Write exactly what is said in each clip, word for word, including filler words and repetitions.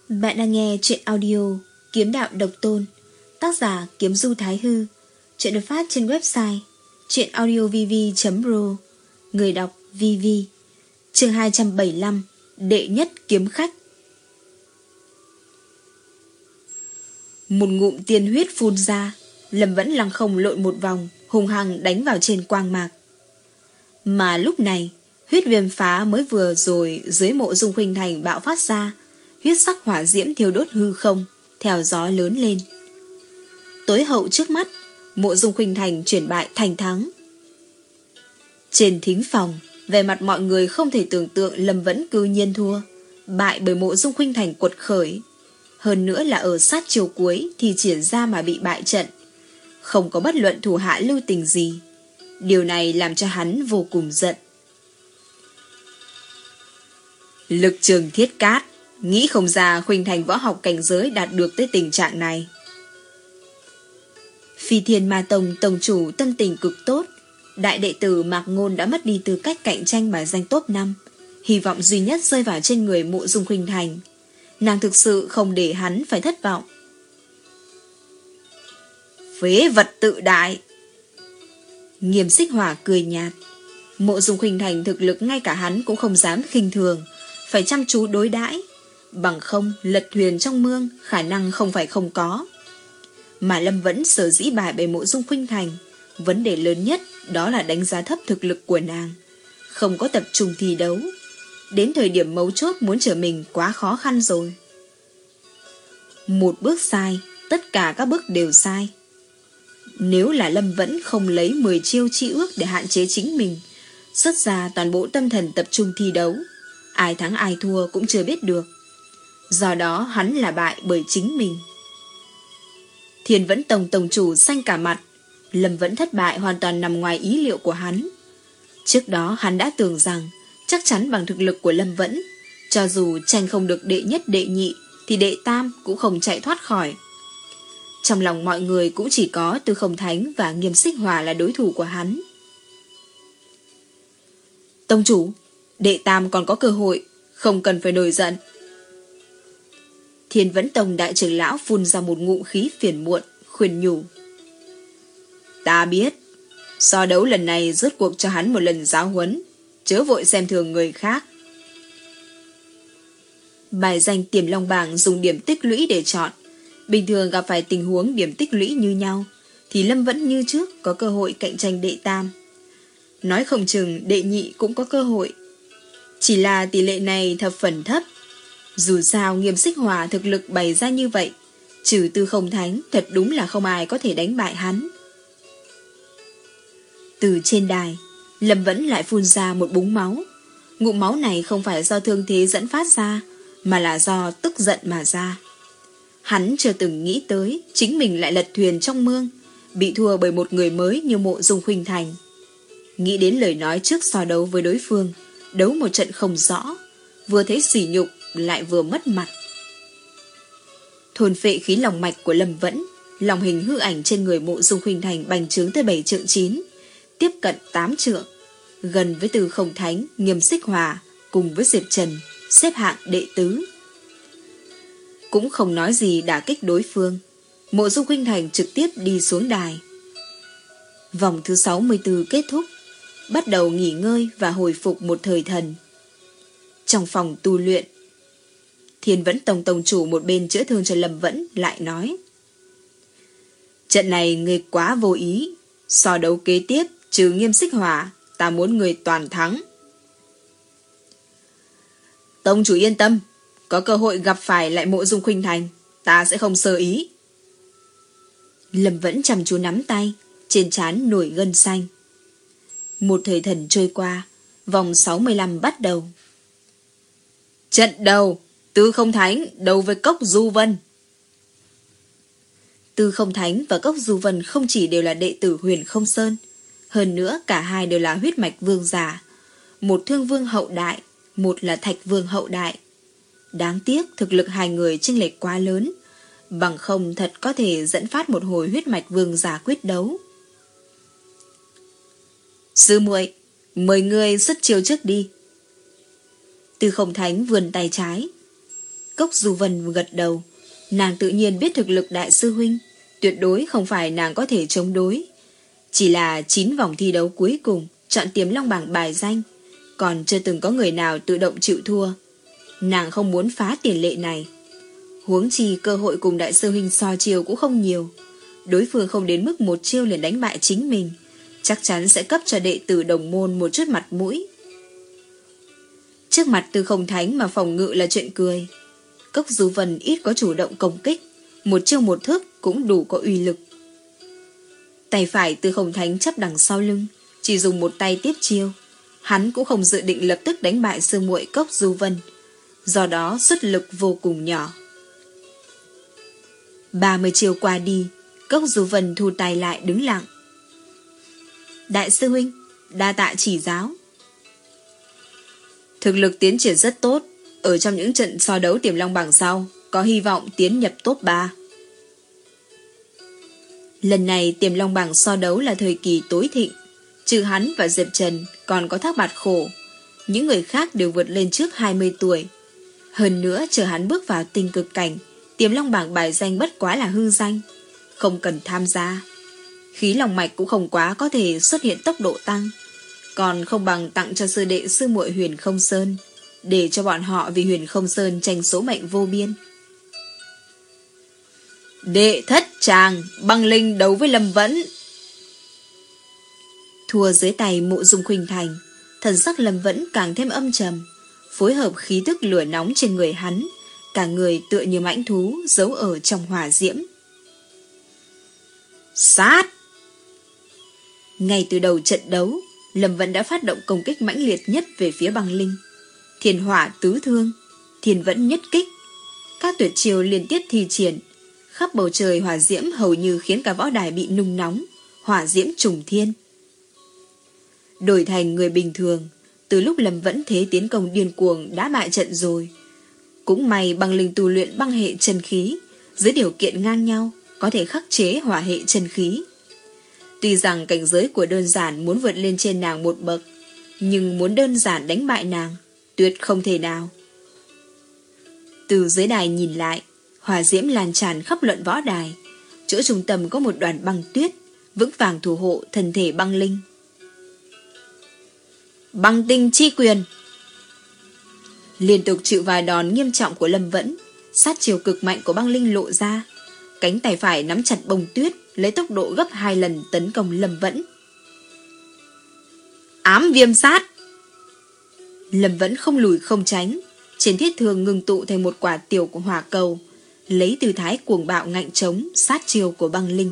Bạn đang nghe truyện audio Kiếm Đạo Độc Tôn, tác giả Kiếm Du Thái Hư. Truyện được phát trên website truyệnaudiovv chấm pro. Người đọc vê vê. Chương hai trăm bảy mươi lăm. Đệ nhất kiếm khách. Một ngụm tiên huyết phun ra, Lâm vẫn lăng không lội một vòng, hùng hăng đánh vào trên quang mạc. Mà lúc này, huyết viêm phá mới vừa rồi dưới mộ Dung Khuynh Thành bạo phát ra, huyết sắc hỏa diễm thiêu đốt hư không, theo gió lớn lên. Tối hậu trước mắt, mộ Dung Khuynh Thành chuyển bại thành thắng. Trên thính phòng, về mặt mọi người không thể tưởng tượng Lâm vẫn cư nhiên thua, bại bởi mộ Dung Khuynh Thành quật khởi. Hơn nữa là ở sát chiều cuối thì triển ra mà bị bại trận, không có bất luận thủ hạ lưu tình gì. Điều này làm cho hắn vô cùng giận. Lực trường thiết cát, nghĩ không ra Khuynh Thành võ học cảnh giới đạt được tới tình trạng này. Phi Thiên Ma Tông tông chủ tâm tình cực tốt. Đại đệ tử Mạc Ngôn đã mất đi tư cách cạnh tranh bài danh top năm, hy vọng duy nhất rơi vào trên người mộ Dung Khuynh Thành. Nàng thực sự không để hắn phải thất vọng. Phế vật tự đại. Nghiêm Xích Hỏa cười nhạt. Mộ Dung Khuynh Thành thực lực ngay cả hắn cũng không dám khinh thường, phải chăm chú đối đãi, bằng không lật thuyền trong mương khả năng không phải không có. Mà Lâm vẫn sở dĩ bài bày mộ Dung Khuynh Thành, vấn đề lớn nhất đó là đánh giá thấp thực lực của nàng, không có tập trung thi đấu. Đến thời điểm mấu chốt muốn trở mình quá khó khăn rồi. Một bước sai, tất cả các bước đều sai. Nếu là Lâm vẫn không lấy mười chiêu chi ước để hạn chế chính mình, xuất ra toàn bộ tâm thần tập trung thi đấu, ai thắng ai thua cũng chưa biết được. Do đó hắn là bại bởi chính mình. Thiên Vẫn Tông tông chủ xanh cả mặt. Lâm vẫn thất bại hoàn toàn nằm ngoài ý liệu của hắn. Trước đó hắn đã tưởng rằng chắc chắn bằng thực lực của Lâm Vẫn, cho dù tranh không được đệ nhất đệ nhị thì đệ tam cũng không chạy thoát khỏi. Trong lòng mọi người cũng chỉ có Tư Không Thánh và Nghiêm Xích Hỏa là đối thủ của hắn. Tông chủ, đệ tam còn có cơ hội, không cần phải nổi giận. Thiên Vẫn Tông đại trưởng lão phun ra một ngụm khí phiền muộn, khuyên nhủ. Ta biết, so đấu lần này rốt cuộc cho hắn một lần giáo huấn, chớ vội xem thường người khác. Bài danh Tiềm Long bảng dùng điểm tích lũy để chọn. Bình thường gặp phải tình huống điểm tích lũy như nhau, thì Lâm vẫn như trước có cơ hội cạnh tranh đệ tam. Nói không chừng đệ nhị cũng có cơ hội. Chỉ là tỷ lệ này thập phần thấp. Dù sao Nghiêm Xích Hỏa thực lực bày ra như vậy, trừ Tư Không Thánh thật đúng là không ai có thể đánh bại hắn. Từ trên đài, Lâm vẫn lại phun ra một búng máu. Ngụm máu này không phải do thương thế dẫn phát ra, mà là do tức giận mà ra. Hắn chưa từng nghĩ tới chính mình lại lật thuyền trong mương, bị thua bởi một người mới như mộ Dung Khuynh Thành. Nghĩ đến lời nói trước so đấu với đối phương, đấu một trận không rõ, vừa thấy sỉ nhục lại vừa mất mặt. Thôn phệ khí lòng mạch của Lâm Vẫn, lòng hình hư ảnh trên người mộ Dung Khuynh Thành bành trướng tới bảy trượng chín, tiếp cận tám trượng, gần với Tư Không Thánh, Nghiêm Xích Hỏa cùng với Diệp Trần, xếp hạng đệ tứ. Cũng không nói gì đả kích đối phương, mộ Dung Khuynh Thành trực tiếp đi xuống đài. Vòng thứ sáu mươi tư kết thúc, bắt đầu nghỉ ngơi và hồi phục một thời thần. Trong phòng tu luyện, Thiên Vẫn Tông tông chủ một bên chữa thương cho Lâm Vẫn lại nói. Trận này người quá vô ý, so đấu kế tiếp trừ Nghiêm Xích Hỏa, ta muốn người toàn thắng. Tông chủ yên tâm, có cơ hội gặp phải lại mộ Dung Khuynh Thành, ta sẽ không sơ ý. Lâm Vẫn chăm chú nắm tay, trên trán nổi gân xanh. Một thời thần trôi qua, vòng sáu mươi lăm bắt đầu. Trận đầu, Tư Không Thánh đấu với Cốc Du Vân. Tư Không Thánh và Cốc Du Vân không chỉ đều là đệ tử Huyền Không Sơn, hơn nữa cả hai đều là huyết mạch vương giả, một Thương Vương hậu đại, một là Thạch Vương hậu đại. Đáng tiếc thực lực hai người chênh lệch quá lớn, bằng không thật có thể dẫn phát một hồi huyết mạch vương giả quyết đấu. Sư muội, mời ngươi xuất chiêu trước đi. Tư Không Thánh vươn tay trái. Cốc Du Vân gật đầu. Nàng tự nhiên biết thực lực đại sư huynh, tuyệt đối không phải nàng có thể chống đối. Chỉ là chín vòng thi đấu cuối cùng chọn Tiềm Long bảng bài danh, còn chưa từng có người nào tự động chịu thua. Nàng không muốn phá tiền lệ này. Huống chi cơ hội cùng đại sư huynh so chiêu cũng không nhiều. Đối phương không đến mức một chiêu liền đánh bại chính mình, chắc chắn sẽ cấp cho đệ tử đồng môn một chút mặt mũi. Trước mặt Tư Không Thánh mà phòng ngự là chuyện cười. Cốc Du Vân ít có chủ động công kích, một chiêu một thức cũng đủ có uy lực. Tay phải Tư Không Thánh chấp đằng sau lưng, chỉ dùng một tay tiếp chiêu. Hắn cũng không dự định lập tức đánh bại sư muội Cốc Du Vân, do đó xuất lực vô cùng nhỏ. ba mươi chiêu qua đi, Cốc Du Vân thu tay lại đứng lặng. Đại sư huynh, đa tạ chỉ giáo. Thực lực tiến triển rất tốt, ở trong những trận so đấu Tiềm Long bảng sau, có hy vọng tiến nhập top ba. Lần này Tiềm Long bảng so đấu là thời kỳ tối thịnh, trừ hắn và Diệp Trần còn có Thác Bạt Khổ, những người khác đều vượt lên trước hai mươi tuổi. Hơn nữa chờ hắn bước vào tinh cực cảnh, Tiềm Long bảng bài danh bất quá là hư danh, không cần tham gia. Khí lòng mạch cũng không quá có thể xuất hiện tốc độ tăng, còn không bằng tặng cho sư đệ sư muội Huyền Không Sơn, để cho bọn họ vì Huyền Không Sơn tranh số mệnh vô biên. Đệ thất tràng Băng Linh đấu với Lâm Vẫn. Thua dưới tay Mộ Dung Khuynh Thành, thần sắc Lâm Vẫn càng thêm âm trầm, phối hợp khí tức lửa nóng trên người hắn, cả người tựa như mãnh thú giấu ở trong hỏa diễm. Sát! Ngay từ đầu trận đấu, Lâm Vẫn đã phát động công kích mãnh liệt nhất về phía Băng Linh. Thiên hỏa tứ thương, thiên vẫn nhất kích, các tuyệt chiêu liên tiếp thi triển, khắp bầu trời hỏa diễm hầu như khiến cả võ đài bị nung nóng, hỏa diễm trùng thiên. Đổi thành người bình thường, từ lúc Lâm Vẫn thế tiến công điên cuồng đã bại trận rồi. Cũng may Băng Linh tu luyện băng hệ chân khí, dưới điều kiện ngang nhau, có thể khắc chế hỏa hệ chân khí. Tuy rằng cảnh giới của đơn giản muốn vượt lên trên nàng một bậc, nhưng muốn đơn giản đánh bại nàng, tuyệt không thể nào. Từ dưới đài nhìn lại, hỏa diễm lan tràn khắp luận võ đài, chỗ trung tâm có một đoàn băng tuyết, vững vàng thủ hộ thân thể Băng Linh. Băng tinh chi quyền. Liên tục chịu vài đòn nghiêm trọng của Lâm Vẫn, sát chiều cực mạnh của Băng Linh lộ ra, cánh tay phải nắm chặt bông tuyết, lấy tốc độ gấp hai lần tấn công Lâm Vẫn. Ám viêm sát. Lâm Vẫn không lùi không tránh, trên thiết thương ngừng tụ thành một quả tiểu của hỏa cầu, lấy tư thái cuồng bạo ngạnh chống sát chiều của Băng Linh.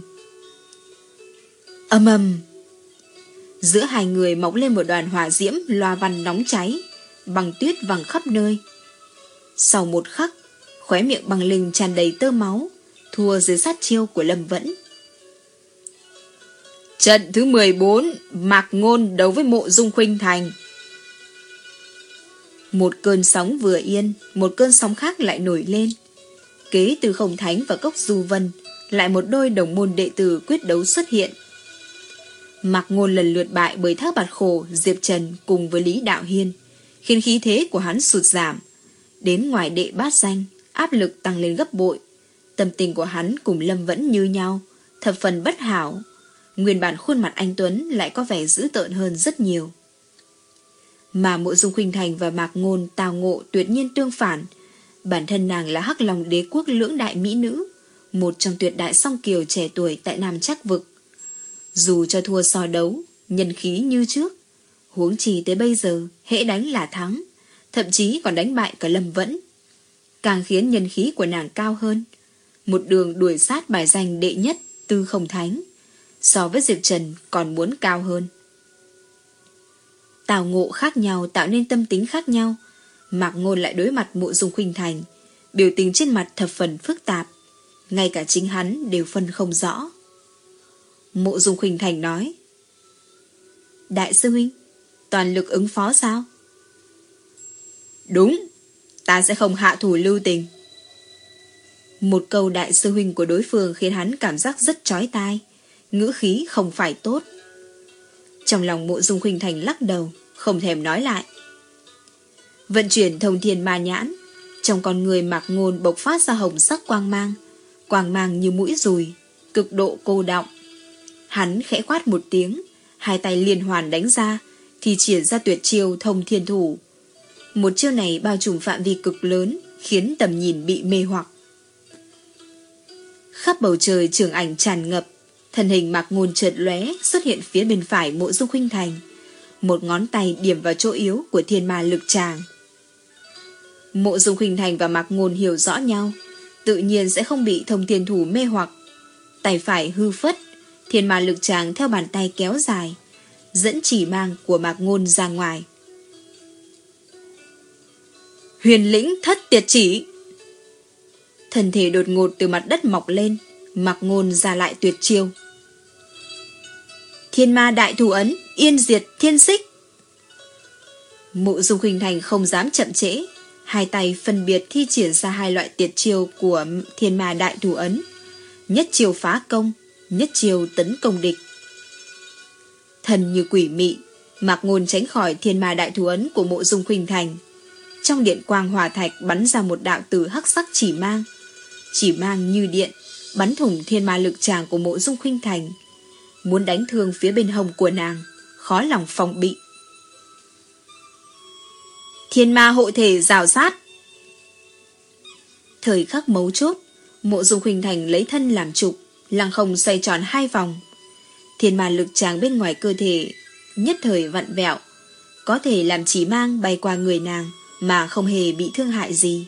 Âm ầm. Giữa hai người mọc lên một đoàn hỏa diễm loa văn nóng cháy, băng tuyết văng khắp nơi. Sau một khắc, khóe miệng Băng Linh tràn đầy tơ máu, thua dưới sát chiêu của Lâm Vẫn. Trận thứ mười bốn, Mạc Ngôn đấu với Mộ Dung Khuynh Thành. Một cơn sóng vừa yên, một cơn sóng khác lại nổi lên. Kế Tư Không Thánh và Cốc Du Vân, lại một đôi đồng môn đệ tử quyết đấu xuất hiện. Mạc Ngôn lần lượt bại bởi Thác Bạt Khổ, Diệp Trần cùng với Lý Đạo Hiên, khiến khí thế của hắn sụt giảm. Đến ngoài đệ bát danh, áp lực tăng lên gấp bội. Tâm tình của hắn cùng Lâm Vẫn như nhau, thập phần bất hảo. Nguyên bản khuôn mặt anh Tuấn lại có vẻ dữ tợn hơn rất nhiều. Mà Mộ Dung Khuynh Thành và Mạc Ngôn tào ngộ tuyệt nhiên tương phản. Bản thân nàng là Hắc Long đế quốc lưỡng đại mỹ nữ, một trong tuyệt đại song kiều trẻ tuổi tại Nam Trắc Vực. Dù cho thua so đấu, nhân khí như trước, huống chi tới bây giờ hễ đánh là thắng, thậm chí còn đánh bại cả Lâm Vẫn, càng khiến nhân khí của nàng cao hơn, một đường đuổi sát bài danh đệ nhất Tư Không Thánh, so với Diệp Trần còn muốn cao hơn. Tào ngộ khác nhau tạo nên tâm tính khác nhau. Mạc Ngôn lại đối mặt Mộ Dung Khuynh Thành, biểu tình trên mặt thập phần phức tạp, ngay cả chính hắn đều phân không rõ. Mộ Dung Khuynh Thành nói: Đại sư huynh, toàn lực ứng phó sao? Đúng, ta sẽ không hạ thủ lưu tình. Một câu đại sư huynh của đối phương khiến hắn cảm giác rất chói tai, ngữ khí không phải tốt. Trong lòng Mộ Dung Khuynh Thành lắc đầu, không thèm nói lại. Vận chuyển thông thiên ma nhãn, Trong con người Mạc Ngôn bộc phát ra hồng sắc quang mang, quang mang như mũi dùi, cực độ cô đọng. Hắn khẽ quát một tiếng, hai tay liên hoàn đánh ra, thì triển ra tuyệt chiêu Thông Thiên Thủ. Một chiêu này bao trùm phạm vi cực lớn, khiến tầm nhìn bị mê hoặc. Khắp bầu trời trường ảnh tràn ngập, thân hình Mạc Ngôn chợt lóe xuất hiện phía bên phải Mộ Dung Khuynh Thành, một ngón tay điểm vào chỗ yếu của thiên ma lực tràng. Mộ Dung Khuynh Thành và Mạc Ngôn hiểu rõ nhau, tự nhiên sẽ không bị Thông Thiên Thủ mê hoặc. Tay phải hư phất, thiên ma lực tràng theo bàn tay kéo dài, dẫn chỉ mang của Mạc Ngôn ra ngoài. Huyền lĩnh thất tiệt chỉ. Thân thể đột ngột từ mặt đất mọc lên, Mạc Ngôn ra lại tuyệt chiêu. Thiên ma đại thủ ấn, yên diệt thiên xích. Mộ Dung Khuynh Thành không dám chậm trễ, hai tay phân biệt thi triển ra hai loại tuyệt chiêu của thiên ma đại thủ ấn, nhất chiêu phá công, nhất chiêu tấn công địch. Thần như quỷ mị, Mạc Ngôn tránh khỏi thiên ma đại thủ ấn của Mộ Dung Khuynh Thành. Trong điện quang hỏa thạch bắn ra một đạo tử hắc sắc chỉ mang, chỉ mang như điện bắn thủng thiên ma lực tràng của Mộ Dung Khuynh Thành, muốn đánh thương phía bên hông của nàng, khó lòng phòng bị. Thiên ma hộ thể rào sát. Thời khắc mấu chốt, Mộ Dung Khuynh Thành lấy thân làm trục, lăng không xoay tròn hai vòng. Thiên ma lực tràng bên ngoài cơ thể nhất thời vặn vẹo, có thể làm chỉ mang bay qua người nàng mà không hề bị thương hại gì.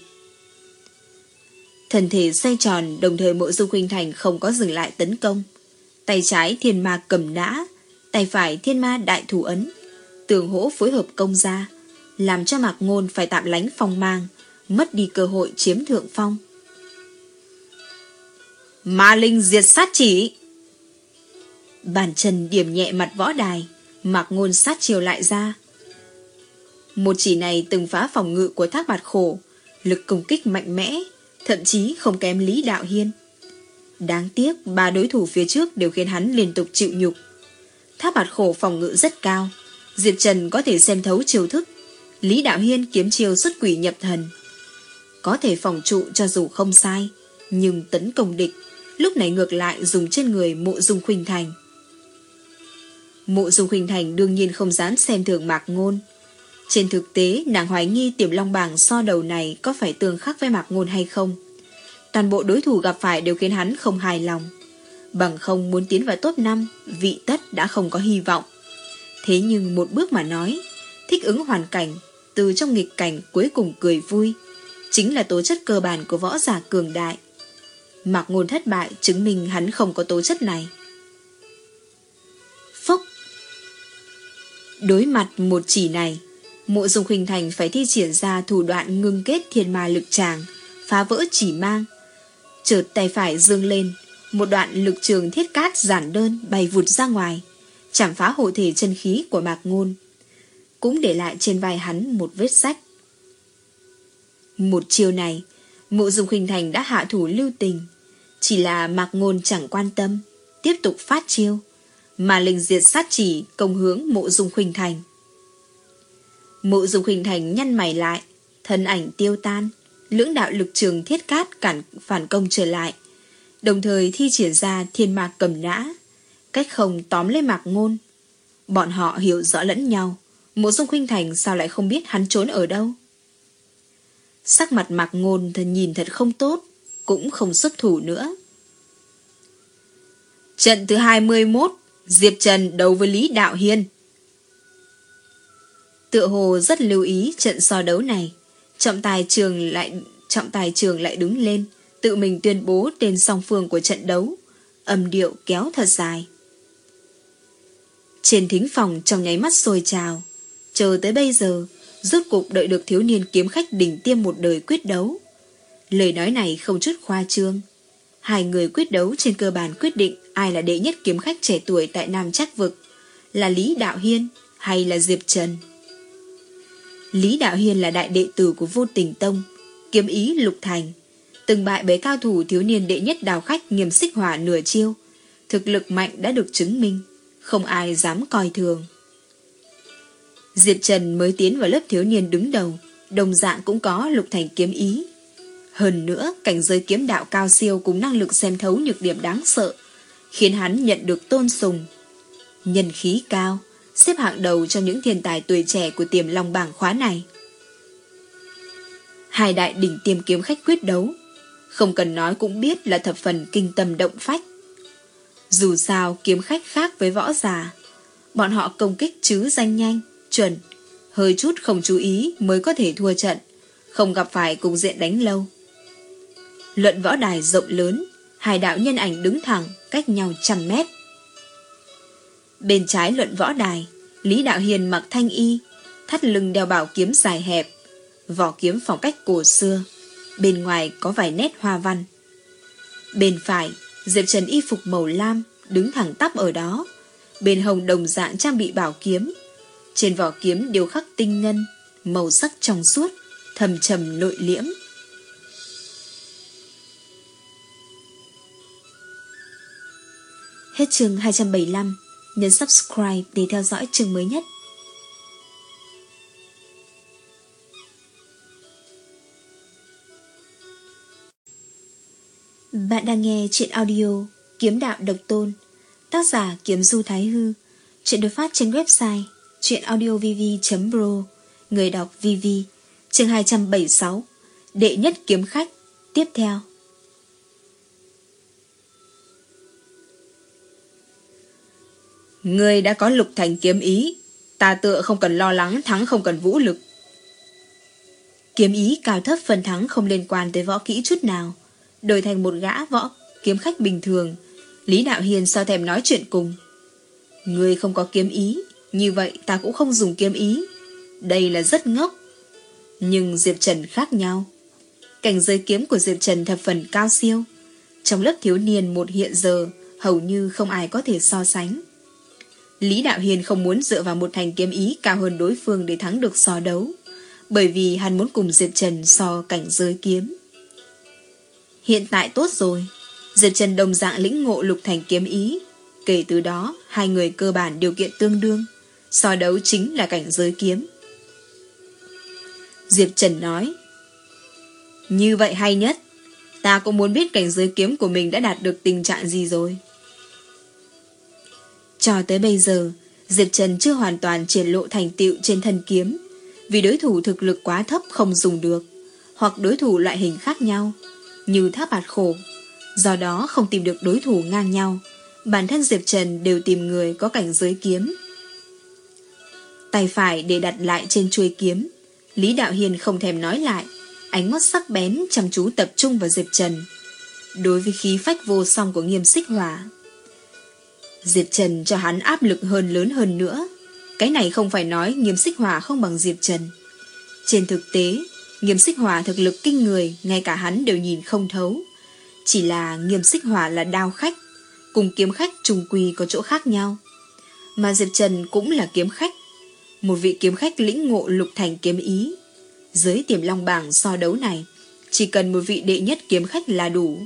Thân thể xoay tròn, đồng thời Mộ Dung Khuynh Thành không có dừng lại tấn công. Tay trái thiên ma cầm nã, tay phải thiên ma đại thủ ấn, tường hỗ phối hợp công ra, làm cho Mạc Ngôn phải tạm lánh phong mang, mất đi cơ hội chiếm thượng phong. Ma linh diệt sát chỉ. Bàn chân điểm nhẹ mặt võ đài, Mạc Ngôn sát chiều lại ra. Một chỉ này từng phá phòng ngự của Thác Bạt Khổ, lực công kích mạnh mẽ, thậm chí không kém Lý Đạo Hiên. Đáng tiếc ba đối thủ phía trước đều khiến hắn liên tục chịu nhục. Thác Bạt Khổ phòng ngự rất cao, Diệp Trần có thể xem thấu chiêu thức, Lý Đạo Hiên kiếm chiêu xuất quỷ nhập thần, có thể phòng trụ cho dù không sai, nhưng tấn công địch lúc này ngược lại dùng trên người Mộ Dung Khuynh Thành. Mộ Dung Khuynh Thành đương nhiên không dám xem thường Mạc Ngôn. Trên thực tế nàng hoài nghi Tiềm Long bảng so đầu này có phải tương khắc với Mạc Ngôn hay không. Toàn bộ đối thủ gặp phải đều khiến hắn không hài lòng. Bằng không muốn tiến vào top năm, vị tất đã không có hy vọng. Thế nhưng một bước mà nói, thích ứng hoàn cảnh, từ trong nghịch cảnh cuối cùng cười vui, chính là tố chất cơ bản của võ giả cường đại. Mạc Ngôn thất bại chứng minh hắn không có tố chất này. Phốc. Đối mặt một chỉ này, Mộ Dung Khuynh Thành phải thi triển ra thủ đoạn ngưng kết thiên ma lực tràng, phá vỡ chỉ mang. Chợt tay phải dương lên, một đoạn lực trường thiết cát giản đơn bay vụt ra ngoài, chảm phá hộ thể chân khí của Mạc Ngôn, cũng để lại trên vai hắn một vết rách. Một chiêu này, Mộ Dung Khuynh Thành đã hạ thủ lưu tình, chỉ là Mạc Ngôn chẳng quan tâm, tiếp tục phát chiêu, mà linh diệt sát chỉ công hướng Mộ Dung Khuynh Thành. Mộ Dung Khuynh Thành nhăn mày lại, thân ảnh tiêu tan, lưỡng đạo lực trường thiết cát cản phản công trở lại, đồng thời thi triển ra thiên ma cầm nã, cách không tóm lấy Mạc Ngôn. Bọn họ hiểu rõ lẫn nhau, Mộ Dung Khuynh Thành sao lại không biết hắn trốn ở đâu. Sắc mặt Mạc Ngôn thật nhìn thật không tốt, cũng không xuất thủ nữa. Trận thứ hai mươi mốt, Diệp Trần đấu với Lý Đạo Hiên. Tựa hồ rất lưu ý trận so đấu này, trọng tài trường lại trọng tài trường lại đứng lên, tự mình tuyên bố tên song phương của trận đấu, âm điệu kéo thật dài. Trên thính phòng trong nháy mắt sôi trào, chờ tới bây giờ, rốt cục đợi được thiếu niên kiếm khách đỉnh tiêm một đời quyết đấu. Lời nói này không chút khoa trương. Hai người quyết đấu trên cơ bản quyết định ai là đệ nhất kiếm khách trẻ tuổi tại Nam Trác Vực, là Lý Đạo Hiên hay là Diệp Trần. Lý Đạo Hiên là đại đệ tử của Vô Tình Tông, kiếm ý lục thành, từng bại bởi cao thủ thiếu niên đệ nhất đào khách Nghiêm Xích Hỏa nửa chiêu, thực lực mạnh đã được chứng minh, không ai dám coi thường. Diệp Trần mới tiến vào lớp thiếu niên đứng đầu, đồng dạng cũng có lục thành kiếm ý. Hơn nữa, cảnh giới kiếm đạo cao siêu cùng năng lực xem thấu nhược điểm đáng sợ, khiến hắn nhận được tôn sùng. Nhân khí cao, xếp hạng đầu trong những thiên tài tuổi trẻ của Tiềm Long bảng khóa này. Hai đại đỉnh tiêm kiếm khách quyết đấu, không cần nói cũng biết là thập phần kinh tâm động phách. Dù sao kiếm khách khác với võ giả, bọn họ công kích chứ danh nhanh, chuẩn, hơi chút không chú ý mới có thể thua trận, không gặp phải cục diện đánh lâu. Luận võ đài rộng lớn, hai đạo nhân ảnh đứng thẳng cách nhau trăm mét. Bên trái luận võ đài, Lý Đạo Hiền mặc thanh y, thắt lưng đeo bảo kiếm dài hẹp, vỏ kiếm phong cách cổ xưa, bên ngoài có vài nét hoa văn. Bên phải, Diệp Trần y phục màu lam, đứng thẳng tắp ở đó, bên hông đồng dạng trang bị bảo kiếm. Trên vỏ kiếm điêu khắc tinh ngân, màu sắc trong suốt, thầm trầm nội liễm. Hết chương hai trăm bảy mươi lăm, nhấn subscribe để theo dõi chương mới nhất. Bạn đang nghe truyện audio Kiếm Đạo Độc Tôn, tác giả Kiếm Du Thái Hư. Truyện được phát trên website truyệnaudiovv chấm pro, người đọc vê vê. Chương hai trăm bảy mươi sáu, đệ nhất kiếm khách. Tiếp theo. Ngươi đã có lục thành kiếm ý, ta tựa không cần lo lắng thắng không cần vũ lực. Kiếm ý cao thấp phần thắng không liên quan tới võ kỹ chút nào. Đổi thành một gã võ kiếm khách bình thường, Lý Đạo Hiền sao thèm nói chuyện cùng. Ngươi không có kiếm ý, như vậy ta cũng không dùng kiếm ý. Đây là rất ngốc. Nhưng Diệp Trần khác nhau. Cảnh giới kiếm của Diệp Trần thập phần cao siêu. Trong lớp thiếu niên một hiện giờ, hầu như không ai có thể so sánh. Lý Đạo Hiền không muốn dựa vào một thành kiếm ý cao hơn đối phương để thắng được so đấu, bởi vì hắn muốn cùng Diệp Trần so cảnh giới kiếm. Hiện tại tốt rồi, Diệp Trần đồng dạng lĩnh ngộ lục thành kiếm ý. Kể từ đó, hai người cơ bản điều kiện tương đương, so đấu chính là cảnh giới kiếm. Diệp Trần nói, như vậy hay nhất, ta cũng muốn biết cảnh giới kiếm của mình đã đạt được tình trạng gì rồi. Cho tới bây giờ, Diệp Trần chưa hoàn toàn triển lộ thành tựu trên thân kiếm, vì đối thủ thực lực quá thấp không dùng được, hoặc đối thủ loại hình khác nhau, như Tháp Bạt Khổ. Do đó không tìm được đối thủ ngang nhau, bản thân Diệp Trần đều tìm người có cảnh giới kiếm. Tay phải để đặt lại trên chuôi kiếm, Lý Đạo Hiền không thèm nói lại, ánh mắt sắc bén chăm chú tập trung vào Diệp Trần. Đối với khí phách vô song của Nghiêm Xích Hỏa, Diệp Trần cho hắn áp lực hơn lớn hơn nữa. Cái này không phải nói Nghiêm Xích Hỏa không bằng Diệp Trần. Trên thực tế, Nghiêm Xích Hỏa thực lực kinh người, ngay cả hắn đều nhìn không thấu. Chỉ là Nghiêm Xích Hỏa là đao khách, cùng kiếm khách trùng quy có chỗ khác nhau. Mà Diệp Trần cũng là kiếm khách, một vị kiếm khách lĩnh ngộ lục thành kiếm ý. Dưới Tiềm Long bảng so đấu này, chỉ cần một vị đệ nhất kiếm khách là đủ.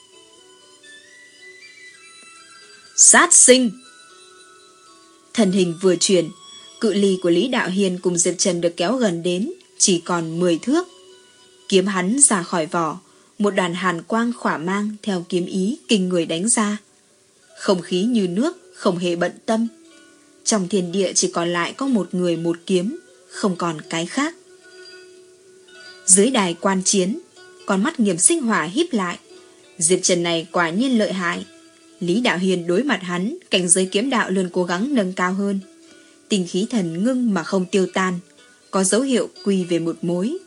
Sát sinh! Thân hình vừa chuyển, cự ly của Lý Đạo Hiền cùng Diệp Trần được kéo gần đến, chỉ còn mười thước. Kiếm hắn ra khỏi vỏ, một đoàn hàn quang khỏa mang theo kiếm ý kinh người đánh ra. Không khí như nước, không hề bận tâm. Trong thiên địa chỉ còn lại có một người một kiếm, không còn cái khác. Dưới đài quan chiến, con mắt Nghiêm Xích Hỏa híp lại. Diệp Trần này quả nhiên lợi hại. Lý Đạo Hiền đối mặt hắn, cảnh giới kiếm đạo luôn cố gắng nâng cao hơn. Tinh khí thần ngưng mà không tiêu tan, có dấu hiệu quy về một mối.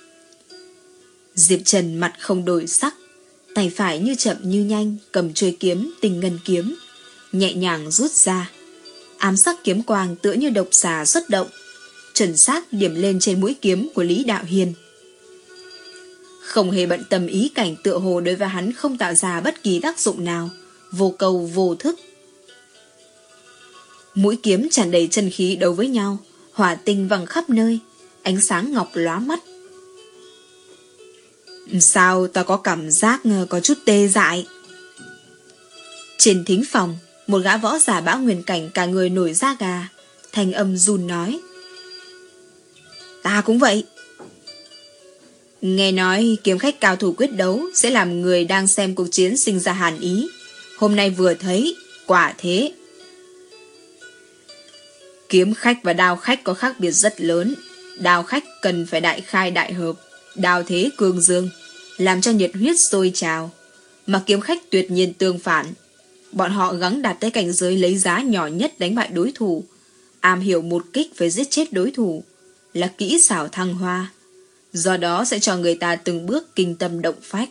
Diệp Trần mặt không đổi sắc, tay phải như chậm như nhanh cầm chuôi kiếm tinh ngân kiếm, nhẹ nhàng rút ra. Ám sắc kiếm quang tựa như độc xà xuất động, chuẩn xác điểm lên trên mũi kiếm của Lý Đạo Hiền. Không hề bận tâm ý cảnh tựa hồ đối với hắn không tạo ra bất kỳ tác dụng nào, vô cầu vô thức. Mũi kiếm tràn đầy chân khí đấu với nhau, hỏa tinh văng khắp nơi, ánh sáng ngọc lóa mắt. Sao ta có cảm giác có chút tê dại? Trên thính phòng, một gã võ giả bão nguyên cảnh cả người nổi da gà, thanh âm run nói. Ta cũng vậy. Nghe nói kiếm khách cao thủ quyết đấu sẽ làm người đang xem cuộc chiến sinh ra hàn ý. Hôm nay vừa thấy, quả thế. Kiếm khách và đao khách có khác biệt rất lớn. Đao khách cần phải đại khai đại hợp, đao thế cương dương, làm cho nhiệt huyết sôi trào. Mà kiếm khách tuyệt nhiên tương phản. Bọn họ gắng đạt tới cảnh giới lấy giá nhỏ nhất đánh bại đối thủ, am hiểu một kích với giết chết đối thủ, là kỹ xảo thăng hoa. Do đó sẽ cho người ta từng bước kinh tâm động phách.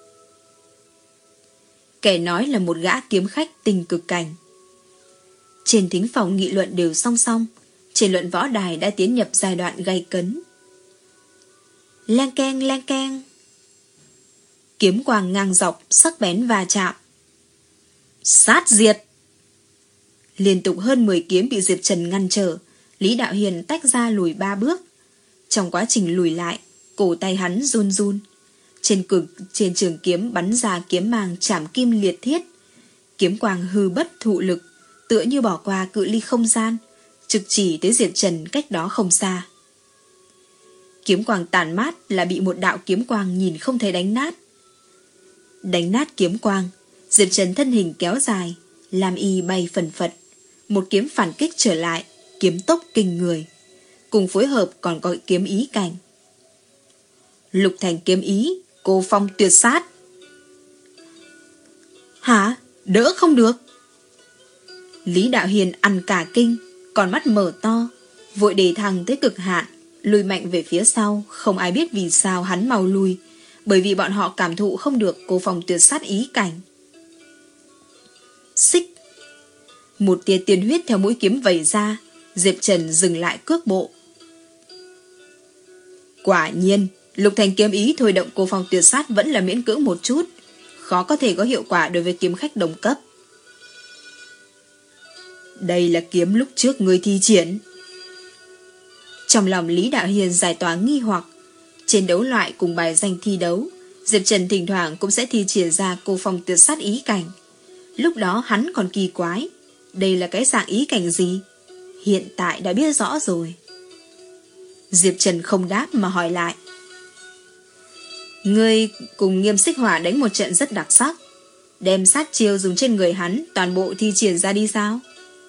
Kẻ nói là một gã kiếm khách tình cực cảnh. Trên thính phòng nghị luận đều song song, trên luận võ đài đã tiến nhập giai đoạn gay cấn. Lang keng lang keng. Kiếm quang ngang dọc, sắc bén va chạm. Sát diệt. Liên tục hơn mười kiếm bị Diệp Trần ngăn trở. Lý Đạo Hiền tách ra lùi ba bước. Trong quá trình lùi lại, cổ tay hắn run run. Trên cực trên trường kiếm bắn ra kiếm mang chảm kim liệt thiết. Kiếm quang hư bất thụ lực, tựa như bỏ qua cự ly không gian, trực chỉ tới Diệp Trần cách đó không xa. Kiếm quang tàn mát là bị một đạo kiếm quang nhìn không thấy đánh nát. Đánh nát kiếm quang, Diệp Trần thân hình kéo dài, làm y bay phần phật. Một kiếm phản kích trở lại, kiếm tốc kinh người. Cùng phối hợp còn có kiếm ý cảnh. Lục thành kiếm ý, cô phong tuyệt sát. Hả? Đỡ không được. Lý Đạo Hiền ăn cả kinh, còn mắt mở to, vội đề thăng tới cực hạn, lùi mạnh về phía sau. Không ai biết vì sao hắn mau lùi, bởi vì bọn họ cảm thụ không được cô phong tuyệt sát ý cảnh. Xích. Một tia tiên huyết theo mũi kiếm vẩy ra. Diệp Trần dừng lại cước bộ. Quả nhiên, lục thành kiếm ý thôi động cô phong tuyệt sát vẫn là miễn cưỡng một chút, khó có thể có hiệu quả đối với kiếm khách đồng cấp. Đây là kiếm lúc trước người thi triển. Trong lòng Lý Đạo Hiền giải tỏa nghi hoặc. Trên đấu loại cùng bài danh thi đấu, Diệp Trần thỉnh thoảng cũng sẽ thi triển ra cô phong tuyệt sát ý cảnh. Lúc đó hắn còn kỳ quái, đây là cái dạng ý cảnh gì? Hiện tại đã biết rõ rồi. Diệp Trần không đáp mà hỏi lại. Ngươi cùng Nghiêm Xích Hỏa đánh một trận rất đặc sắc, đem sát chiêu dùng trên người hắn toàn bộ thi triển ra đi sao?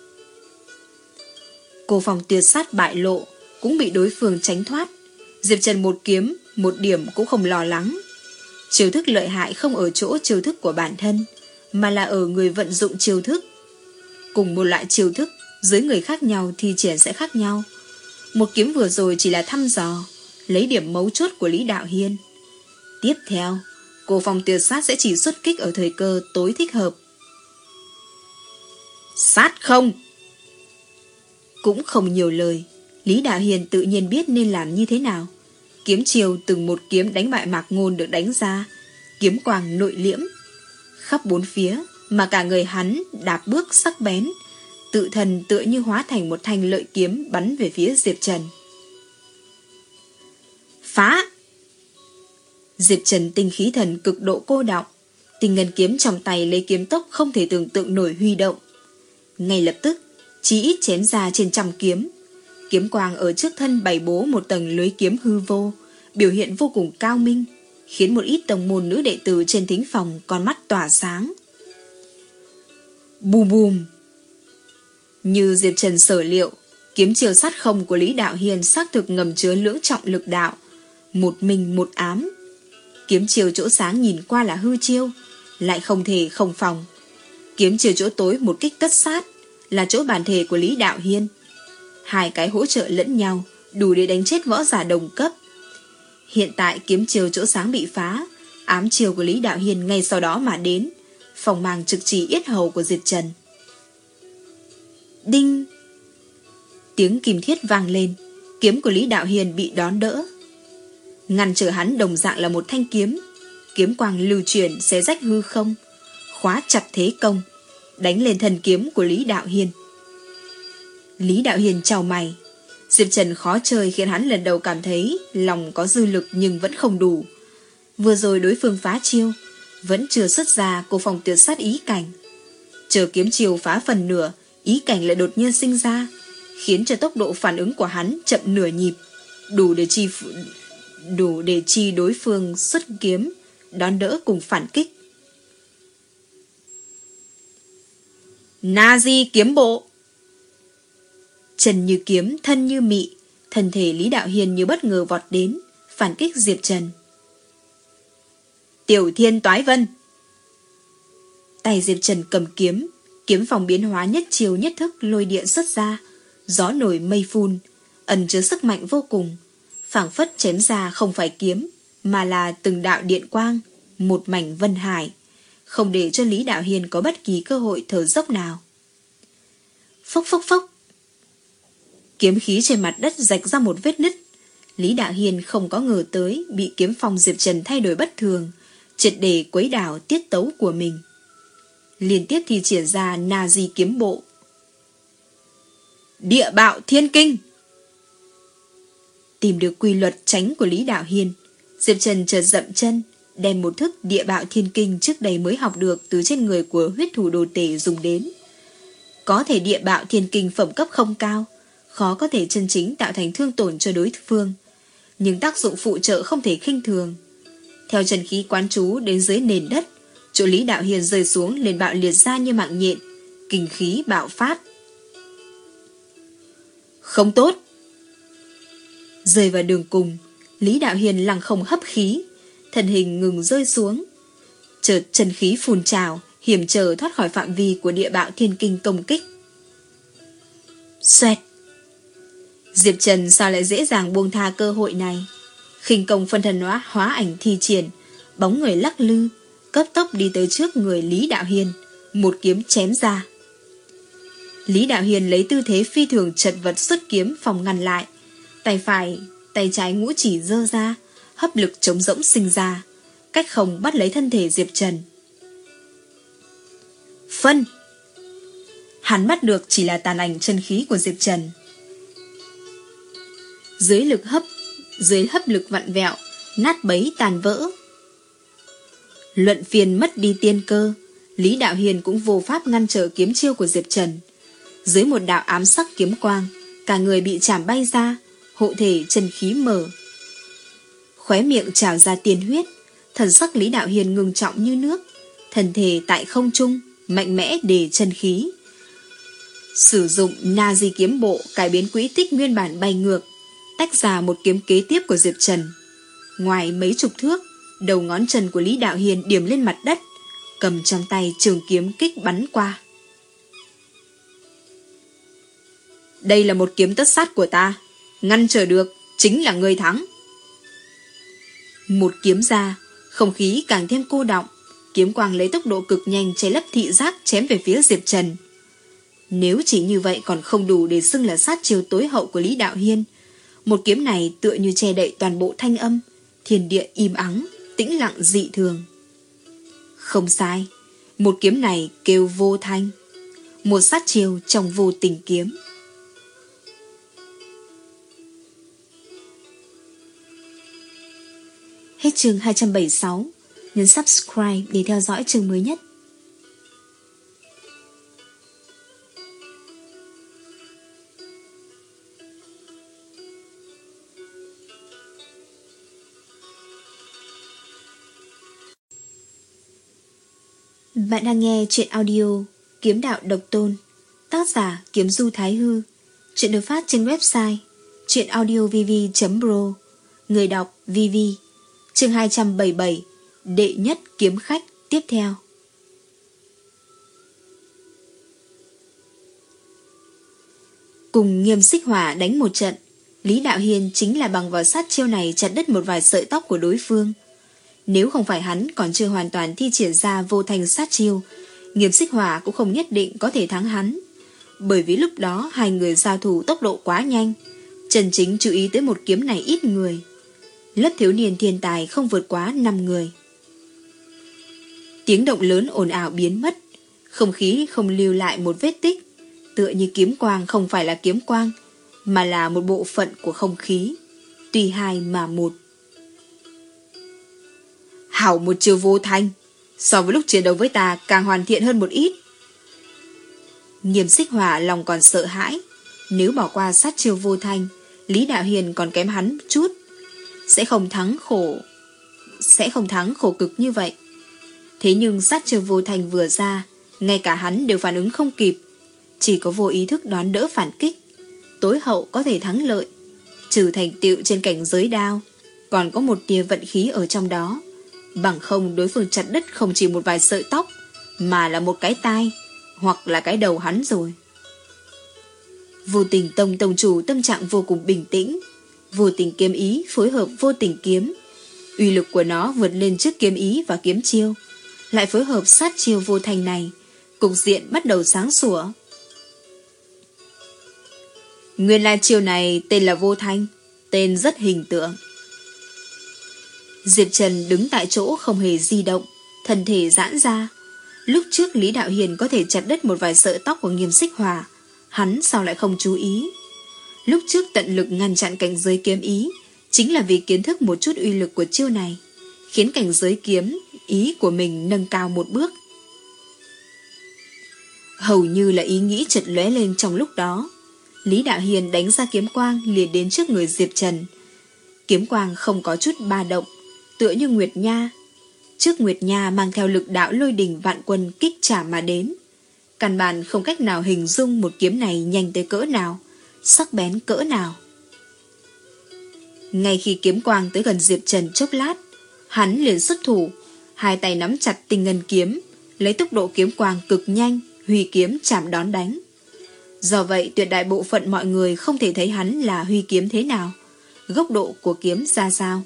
Cô phòng tuyệt sát bại lộ, cũng bị đối phương tránh thoát. Diệp Trần một kiếm, một điểm cũng không lo lắng. Chiêu thức lợi hại không ở chỗ chiêu thức của bản thân, mà là ở người vận dụng chiêu thức. Cùng một loại chiêu thức, dưới người khác nhau thi triển sẽ khác nhau. Một kiếm vừa rồi chỉ là thăm dò, lấy điểm mấu chốt của Lý Đạo Hiên. Tiếp theo, cô phòng tuyệt sát sẽ chỉ xuất kích ở thời cơ tối thích hợp. Sát không! Cũng không nhiều lời, Lý Đạo Hiền tự nhiên biết nên làm như thế nào. Kiếm chiều từng một kiếm đánh bại Mạc Ngôn được đánh ra, kiếm quang nội liễm khắp bốn phía, mà cả người hắn đạp bước sắc bén, tự thần tựa như hóa thành một thanh lợi kiếm bắn về phía Diệp Trần. Phá! Diệp Trần tinh khí thần cực độ cô đọng, tinh ngân kiếm trong tay lấy kiếm tốc không thể tưởng tượng nổi huy động. Ngay lập tức, chỉ ít chém ra trên trăm kiếm. Kiếm quang ở trước thân bày bố một tầng lưới kiếm hư vô, biểu hiện vô cùng cao minh, khiến một ít tông môn nữ đệ tử trên thính phòng con mắt tỏa sáng. Bùm bùm! Như Diệp Trần sở liệu, kiếm chiều sát không của Lý Đạo Hiền xác thực ngầm chứa lưỡng trọng lực đạo, một minh một ám. Kiếm chiều chỗ sáng nhìn qua là hư chiêu, lại không thể không phòng. Kiếm chiều chỗ tối một kích tất sát, là chỗ bản thể của Lý Đạo Hiên. Hai cái hỗ trợ lẫn nhau, đủ để đánh chết võ giả đồng cấp. Hiện tại kiếm chiều chỗ sáng bị phá, ám chiều của Lý Đạo Hiên ngay sau đó mà đến, phòng màng trực chỉ yết hầu của Diệp Trần. Đinh! Tiếng kim thiết vang lên, kiếm của Lý Đạo Hiền bị đón đỡ. Ngăn trở hắn đồng dạng là một thanh kiếm, kiếm quang lưu chuyển xé rách hư không, khóa chặt thế công, đánh lên thần kiếm của Lý Đạo Hiên. Lý Đạo Hiên chào mày. Diệp Trần khó chơi khiến hắn lần đầu cảm thấy lòng có dư lực nhưng vẫn không đủ. Vừa rồi đối phương phá chiêu, vẫn chưa xuất ra cô phòng tuyệt sát ý cảnh. Chờ kiếm chiêu phá phần nửa, ý cảnh lại đột nhiên sinh ra, khiến cho tốc độ phản ứng của hắn chậm nửa nhịp, đủ để chi đủ để chi đối phương xuất kiếm, đón đỡ cùng phản kích. Na-di kiếm bộ. Chân như kiếm, thân như mị, thân thể Lý Đạo Hiên như bất ngờ vọt đến, phản kích Diệp Trần. Tiểu Thiên Toái Vân. Tay Diệp Trần cầm kiếm, kiếm phòng biến hóa nhất chiều nhất thức, lôi điện xuất ra, gió nổi mây phun, ẩn chứa sức mạnh vô cùng, phảng phất chém ra không phải kiếm, mà là từng đạo điện quang, một mảnh vân hải, không để cho Lý Đạo Hiên có bất kỳ cơ hội thở dốc nào. Phốc phốc phốc. Kiếm khí trên mặt đất rạch ra một vết nứt. Lý Đạo Hiên không có ngờ tới bị kiếm phong Diệp Trần thay đổi bất thường, triệt để quấy đảo tiết tấu của mình. Liên tiếp thi triển ra Na-di kiếm bộ. Địa bạo thiên kinh. Tìm được quy luật tránh của Lý Đạo Hiên, Diệp Trần chợt dậm chân, đem một thức địa bạo thiên kinh trước đây mới học được từ trên người của huyết thủ đồ tể dùng đến. Có thể địa bạo thiên kinh phẩm cấp không cao, khó có thể chân chính tạo thành thương tổn cho đối phương, nhưng tác dụng phụ trợ không thể khinh thường. Theo chân khí quán chú đến dưới nền đất, chỗ Lý Đạo Hiên rơi xuống liền bạo liệt ra như mạng nhện, kinh khí bạo phát. Không tốt. Rơi vào đường cùng, Lý Đạo Hiên lăng không hấp khí, thân hình ngừng rơi xuống. Chợt chân khí phun trào, hiểm trở thoát khỏi phạm vi của địa bạo thiên kinh công kích. Xoẹt. Diệp Trần sao lại dễ dàng buông tha cơ hội này? Khinh công phân thần hóa hóa ảnh thi triển, bóng người lắc lư, cấp tốc đi tới trước người Lý Đạo Hiên, một kiếm chém ra. Lý Đạo Hiên lấy tư thế phi thường chật vật xuất kiếm phòng ngăn lại, tay phải, tay trái ngũ chỉ giơ ra, hấp lực trống rỗng sinh ra, cách không bắt lấy thân thể Diệp Trần. Phân. Hắn bắt được chỉ là tàn ảnh chân khí của Diệp Trần. Dưới lực hấp, dưới hấp lực vặn vẹo, nát bấy tàn vỡ. Luận phiền mất đi tiên cơ, Lý Đạo Hiên cũng vô pháp ngăn trở kiếm chiêu của Diệp Trần. Dưới một đạo ám sắc kiếm quang, cả người bị chảm bay ra, hộ thể chân khí mở. Khóe miệng trào ra tiên huyết, thần sắc Lý Đạo Hiên ngưng trọng như nước, thần thể tại không trung, mạnh mẽ để chân khí. Sử dụng Na-di kiếm bộ cải biến quỹ tích nguyên bản bay ngược, tách ra một kiếm kế tiếp của Diệp Trần. Ngoài mấy chục thước, đầu ngón chân của Lý Đạo Hiên điểm lên mặt đất, cầm trong tay trường kiếm kích bắn qua. Đây là một kiếm tất sát của ta, ngăn trở được chính là ngươi thắng. Một kiếm ra, không khí càng thêm cô đọng, kiếm quang lấy tốc độ cực nhanh che lấp thị giác chém về phía Diệp Trần. Nếu chỉ như vậy còn không đủ để xưng là sát chiêu tối hậu của Lý Đạo Hiên, một kiếm này tựa như che đậy toàn bộ thanh âm, thiên địa im ắng, tĩnh lặng dị thường. Không sai, một kiếm này kêu vô thanh, một sát chiêu trong vô tình kiếm. Hết chương hai trăm bảy mươi sáu, nhấn subscribe để theo dõi chương mới nhất. Bạn đang nghe truyện audio Kiếm Đạo Độc Tôn, tác giả Kiếm Du Thái Hư. Truyện được phát trên website truyệnaudiovv chấm pro. Người đọc vê vê. Chương hai trăm bảy mươi bảy, đệ nhất kiếm khách tiếp theo. Cùng Nghiêm Xích Hỏa đánh một trận, Lý Đạo Hiên chính là bằng vào sát chiêu này chặt đứt một vài sợi tóc của đối phương. Nếu không phải hắn còn chưa hoàn toàn thi triển ra vô thành sát chiêu, Nghiêm Xích Hỏa cũng không nhất định có thể thắng hắn. Bởi vì lúc đó hai người giao thủ tốc độ quá nhanh, chân chính chú ý tới một kiếm này ít người. Lớp thiếu niên thiên tài không vượt quá năm người. Tiếng động lớn ồn ào biến mất, không khí không lưu lại một vết tích, tựa như kiếm quang không phải là kiếm quang, mà là một bộ phận của không khí, tùy hai mà một. Hảo một chiêu vô thanh, so với lúc chiến đấu với ta càng hoàn thiện hơn một ít. Nghiêm Xích Hỏa lòng còn sợ hãi, nếu bỏ qua sát chiêu vô thanh, Lý Đạo Hiên còn kém hắn chút. sẽ không thắng khổ, sẽ không thắng khổ cực như vậy. Thế nhưng sát chiêu vô thành vừa ra, ngay cả hắn đều phản ứng không kịp, chỉ có vô ý thức đón đỡ phản kích, tối hậu có thể thắng lợi. Trừ thành tựu trên cảnh giới đao, còn có một tia vận khí ở trong đó. Bằng không đối phương chặt đứt không chỉ một vài sợi tóc, mà là một cái tai, hoặc là cái đầu hắn rồi. Vô Tình Tông tông chủ tâm trạng vô cùng bình tĩnh. Vô Tình kiếm ý phối hợp vô tình kiếm, uy lực của nó vượt lên trước kiếm ý và kiếm chiêu, lại phối hợp sát chiêu vô thành này, cục diện bắt đầu sáng sủa. Nguyên lai chiêu này tên là vô thanh, tên rất hình tượng. Diệp Trần đứng tại chỗ không hề di động, thân thể giãn ra. Lúc trước Lý Đạo Hiền có thể chặt đứt một vài sợi tóc của Nghiêm Xích Hỏa, hắn sao lại không chú ý? Lúc trước tận lực ngăn chặn cảnh giới kiếm ý, chính là vì kiến thức một chút uy lực của chiêu này, khiến cảnh giới kiếm ý của mình nâng cao một bước. Hầu như là ý nghĩ chợt lóe lên trong lúc đó, Lý Đạo Hiền đánh ra kiếm quang liền đến trước người Diệp Trần. Kiếm quang không có chút ba động, tựa như Nguyệt Nha. Trước Nguyệt Nha mang theo lực đạo lôi đình vạn quân kích trả mà đến. Căn bản không cách nào hình dung một kiếm này nhanh tới cỡ nào, sắc bén cỡ nào. Ngay khi kiếm quang tới gần Diệp Trần chốc lát, hắn liền xuất thủ, hai tay nắm chặt tinh ngân kiếm, lấy tốc độ kiếm quang cực nhanh, huy kiếm chạm đón đánh. Do vậy tuyệt đại bộ phận mọi người không thể thấy hắn là huy kiếm thế nào, góc độ của kiếm ra sao.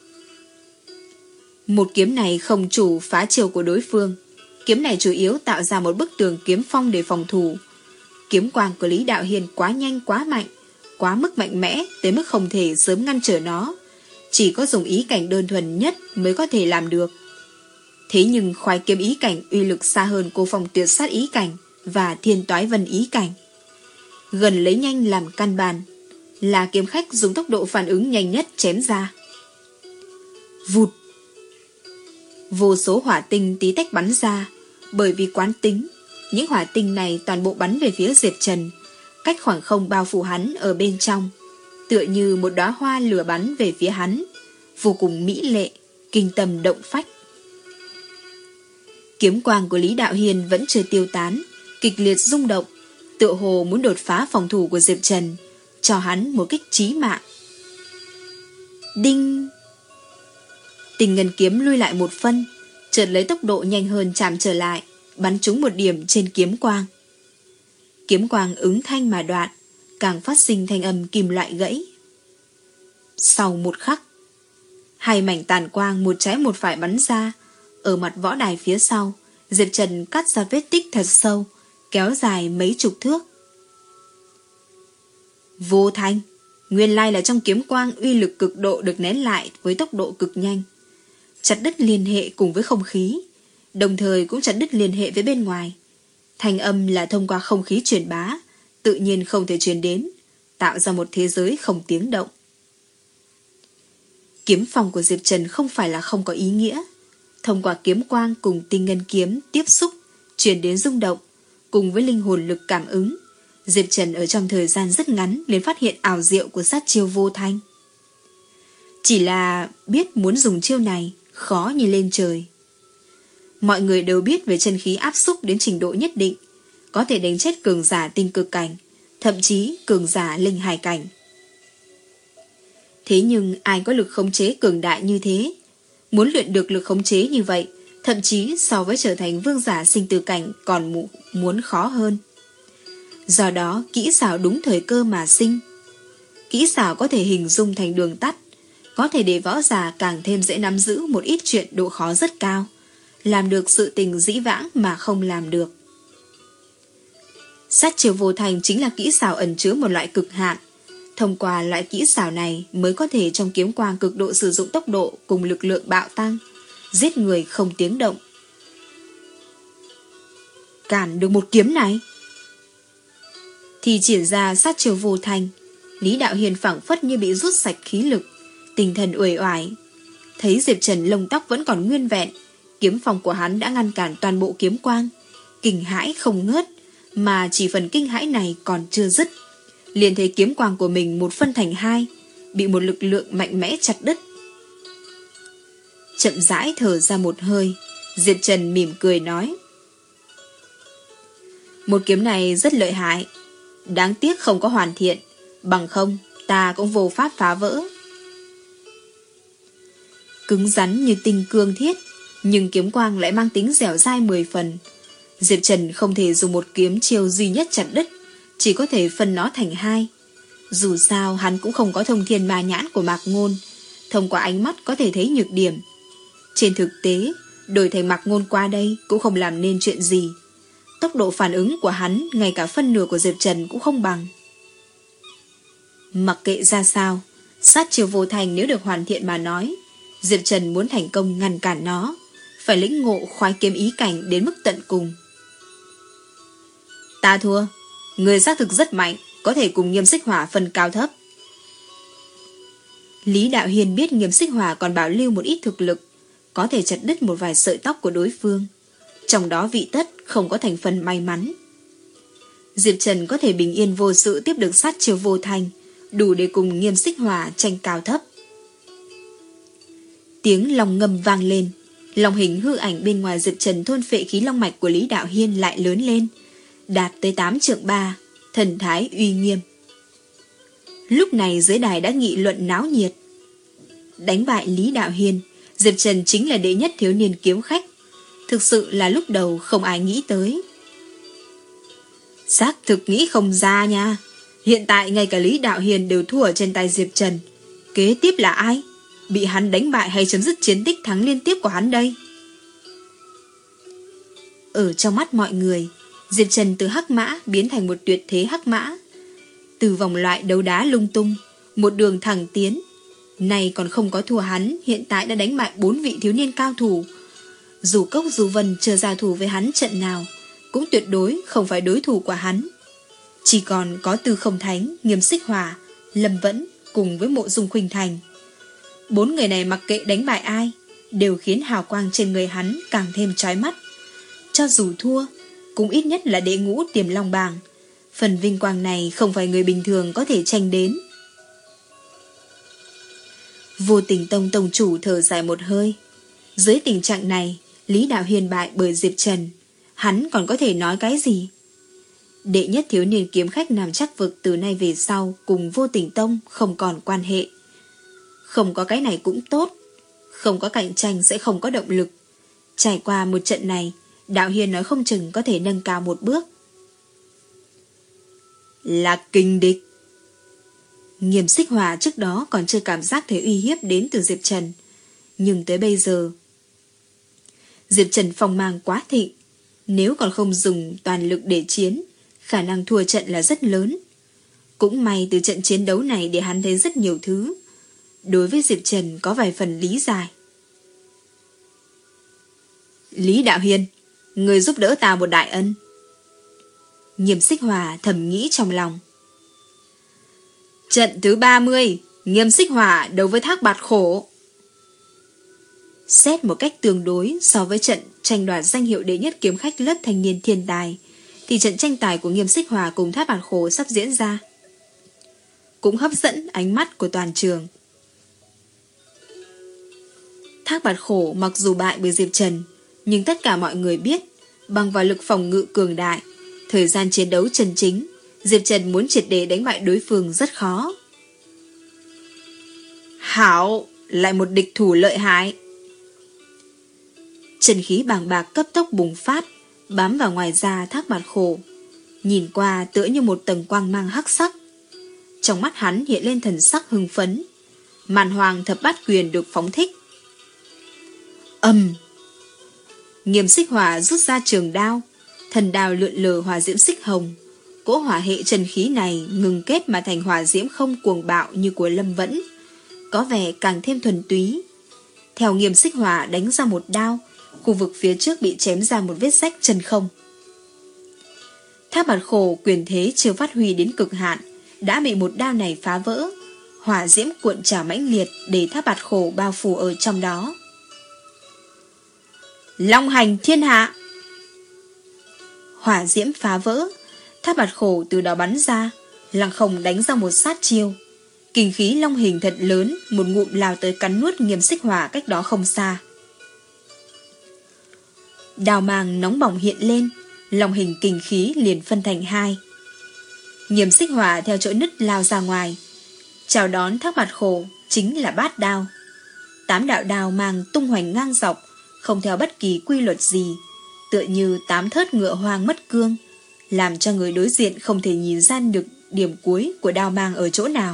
Một kiếm này không chủ phá chiêu của đối phương, kiếm này chủ yếu tạo ra một bức tường kiếm phong để phòng thủ. Kiếm quang của Lý Đạo Hiền quá nhanh quá mạnh, quá mức mạnh mẽ tới mức không thể sớm ngăn trở nó, chỉ có dùng ý cảnh đơn thuần nhất mới có thể làm được. Thế nhưng khoái kiếm ý cảnh uy lực xa hơn Cô Phong Tuyệt Sát ý cảnh và Thiên Toái Vân ý cảnh. Gần lấy nhanh làm căn bản, là kiếm khách dùng tốc độ phản ứng nhanh nhất chém ra. Vụt! Vô số hỏa tinh tí tách bắn ra, bởi vì quán tính, những hỏa tinh này toàn bộ bắn về phía Diệp Trần, cách khoảng không bao phủ hắn ở bên trong, tựa như một đóa hoa lửa bắn về phía hắn, vô cùng mỹ lệ, kinh tâm động phách. Kiếm quang của Lý Đạo Hiền vẫn chưa tiêu tán, kịch liệt rung động, tựa hồ muốn đột phá phòng thủ của Diệp Trần, cho hắn một kích chí mạng. Đinh! Tình ngân kiếm lui lại một phân, chợt lấy tốc độ nhanh hơn chạm trở lại, bắn trúng một điểm trên kiếm quang. Kiếm quang ứng thanh mà đoạn, càng phát sinh thanh âm kim loại gãy. Sau một khắc, hai mảnh tàn quang một trái một phải bắn ra, ở mặt võ đài phía sau, Diệp Trần cắt ra vết tích thật sâu, kéo dài mấy chục thước. Vô thanh, nguyên lai là trong kiếm quang uy lực cực độ được nén lại với tốc độ cực nhanh, chặt đứt liên hệ cùng với không khí, đồng thời cũng chặt đứt liên hệ với bên ngoài. Thanh âm là thông qua không khí truyền bá, tự nhiên không thể truyền đến, tạo ra một thế giới không tiếng động. Kiếm phong của Diệp Trần không phải là không có ý nghĩa. Thông qua kiếm quang cùng tinh ngân kiếm tiếp xúc, truyền đến rung động, cùng với linh hồn lực cảm ứng, Diệp Trần ở trong thời gian rất ngắn liền phát hiện ảo diệu của sát chiêu vô thanh. Chỉ là biết muốn dùng chiêu này khó như lên trời. Mọi người đều biết về chân khí áp xúc đến trình độ nhất định, có thể đánh chết cường giả tinh cực cảnh, thậm chí cường giả linh hải cảnh. Thế nhưng ai có lực khống chế cường đại như thế? Muốn luyện được lực khống chế như vậy, thậm chí so với trở thành vương giả sinh tử cảnh còn muốn khó hơn. Do đó, kỹ xảo đúng thời cơ mà sinh. Kỹ xảo có thể hình dung thành đường tắt, có thể để võ giả càng thêm dễ nắm giữ một ít chuyện độ khó rất cao, làm được sự tình dĩ vãng mà không làm được. Sát chiêu vô thành chính là kỹ xảo ẩn chứa một loại cực hạn. Thông qua loại kỹ xảo này mới có thể trong kiếm quang cực độ sử dụng tốc độ cùng lực lượng bạo tăng, giết người không tiếng động. Cản được một kiếm này thì triển ra sát chiêu vô thành, Lý Đạo Hiền phảng phất như bị rút sạch khí lực, tinh thần uể oải. Thấy Diệp Trần lông tóc vẫn còn nguyên vẹn, kiếm phong của hắn đã ngăn cản toàn bộ kiếm quang, kinh hãi không ngớt, mà chỉ phần kinh hãi này còn chưa dứt, liền thấy kiếm quang của mình một phân thành hai, bị một lực lượng mạnh mẽ chặt đứt, chậm rãi thở ra một hơi. Diệp Trần mỉm cười nói: một kiếm này rất lợi hại, đáng tiếc không có hoàn thiện, bằng không ta cũng vô pháp phá vỡ. Cứng rắn như tinh cương thiết, nhưng kiếm quang lại mang tính dẻo dai mười phần. Diệp Trần không thể dùng một kiếm chiêu duy nhất chặt đứt, chỉ có thể phân nó thành hai. Dù sao hắn cũng không có thông thiên ma nhãn của Mạc Ngôn, thông qua ánh mắt có thể thấy nhược điểm. Trên thực tế, đổi thành Mạc Ngôn qua đây cũng không làm nên chuyện gì. Tốc độ phản ứng của hắn ngay cả phân nửa của Diệp Trần cũng không bằng. Mặc kệ ra sao, sát chiêu vô thành nếu được hoàn thiện mà nói, Diệp Trần muốn thành công ngăn cản nó, phải lĩnh ngộ khoái kiếm ý cảnh đến mức tận cùng. Ta thua, người xác thực rất mạnh, có thể cùng Nghiêm Xích Hỏa phân cao thấp. Lý Đạo Hiên biết Nghiêm Xích Hỏa còn bảo lưu một ít thực lực, có thể chặt đứt một vài sợi tóc của đối phương, trong đó vị tất không có thành phần may mắn. Diệp Trần có thể bình yên vô sự tiếp được sát chiêu vô thành, đủ để cùng Nghiêm Xích Hỏa tranh cao thấp. Tiếng long ngâm vang lên, long hình hư ảnh bên ngoài Diệp Trần thôn phệ khí long mạch của Lý Đạo Hiên lại lớn lên, đạt tới tám trượng ba, thần thái uy nghiêm. Lúc này dưới đài đã nghị luận náo nhiệt. Đánh bại Lý Đạo Hiên, Diệp Trần chính là đệ nhất thiếu niên kiếm khách, thực sự là lúc đầu không ai nghĩ tới. Xác thực nghĩ không ra nha, hiện tại ngay cả Lý Đạo Hiên đều thua ở trên tay Diệp Trần, kế tiếp là ai? Bị hắn đánh bại hay chấm dứt chiến tích thắng liên tiếp của hắn đây? Ở trong mắt mọi người, Diệp Trần từ hắc mã biến thành một tuyệt thế hắc mã, từ vòng loại đấu đá lung tung, một đường thẳng tiến. Này còn không có thua hắn, hiện tại đã đánh bại bốn vị thiếu niên cao thủ. Dù Cốc dù Vân chưa giao thủ với hắn trận nào, cũng tuyệt đối không phải đối thủ của hắn. Chỉ còn có Tư Không Thánh, Nghiêm Xích Hỏa, Lâm Vẫn cùng với Mộ Dung Khuynh Thành. Bốn người này mặc kệ đánh bại ai, đều khiến hào quang trên người hắn càng thêm chói mắt. Cho dù thua, cũng ít nhất là đệ ngũ Tiềm Long Bảng. Phần vinh quang này không phải người bình thường có thể tranh đến. Vô Tình Tông tông chủ thở dài một hơi. Dưới tình trạng này, Lý Đạo Hiên bại bởi Diệp Trần, hắn còn có thể nói cái gì? Đệ nhất thiếu niên kiếm khách Nam Trắc Vực từ nay về sau cùng Vô Tình Tông không còn quan hệ. Không có cái này cũng tốt, không có cạnh tranh sẽ không có động lực. Trải qua một trận này, Đạo Hiên nói không chừng có thể nâng cao một bước. Là kình địch. Nghiêm Xích Hỏa trước đó còn chưa cảm giác thấy uy hiếp đến từ Diệp Trần, nhưng tới bây giờ Diệp Trần phong mang quá thịnh, nếu còn không dùng toàn lực để chiến, khả năng thua trận là rất lớn. Cũng may từ trận chiến đấu này để hắn thấy rất nhiều thứ, đối với Diệp Trần có vài phần lý giải. Lý Đạo Hiên, người giúp đỡ ta một đại ân. Nghiêm Xích Hỏa thầm nghĩ trong lòng. Trận thứ ba mươi, Nghiêm Xích Hỏa đấu với Thác Bạt Khổ. Xét một cách tương đối so với trận tranh đoạt danh hiệu đệ nhất kiếm khách lớp thanh niên thiên tài, thì trận tranh tài của Nghiêm Xích Hỏa cùng Thác Bạt Khổ sắp diễn ra cũng hấp dẫn ánh mắt của toàn trường. Thác Bạt Khổ mặc dù bại bởi Diệp Trần, nhưng tất cả mọi người biết, bằng vào lực phòng ngự cường đại, thời gian chiến đấu chân chính, Diệp Trần muốn triệt để đánh bại đối phương rất khó. Hảo, lại một địch thủ lợi hại. Chân khí bàng bạc cấp tốc bùng phát, bám vào ngoài da Thác Bạt Khổ, nhìn qua tựa như một tầng quang mang hắc sắc. Trong mắt hắn hiện lên thần sắc hưng phấn, màn hoàng thập bát quyền được phóng thích. Ầm! Nghiêm Xích Hỏa rút ra trường đao, thần đao lượn lờ hỏa diễm xích hồng. Cỗ hỏa hệ chân khí này ngừng kết mà thành hỏa diễm không cuồng bạo như của Lâm Vẫn, có vẻ càng thêm thuần túy. Theo Nghiêm Xích Hỏa đánh ra một đao, khu vực phía trước bị chém ra một vết rách chân không. Thác Bạt Khổ quyền thế chưa phát huy đến cực hạn, đã bị một đao này phá vỡ. Hỏa diễm cuộn trào mãnh liệt để Thác Bạt Khổ bao phủ ở trong đó. Long hành thiên hạ! Hỏa diễm phá vỡ, Thác Bạt Khổ từ đó bắn ra, lăng không đánh ra một sát chiêu. Kình khí long hình thật lớn, một ngụm lao tới cắn nuốt Nghiêm Xích Hỏa cách đó không xa. Đao mang nóng bỏng hiện lên, long hình kình khí liền phân thành hai. Nghiêm Xích Hỏa theo chỗ nứt lao ra ngoài, chào đón Thác Bạt Khổ chính là bát đao. Tám đạo đao mang tung hoành ngang dọc, không theo bất kỳ quy luật gì, tựa như tám thớt ngựa hoang mất cương, làm cho người đối diện không thể nhìn ra được điểm cuối của đao mang ở chỗ nào.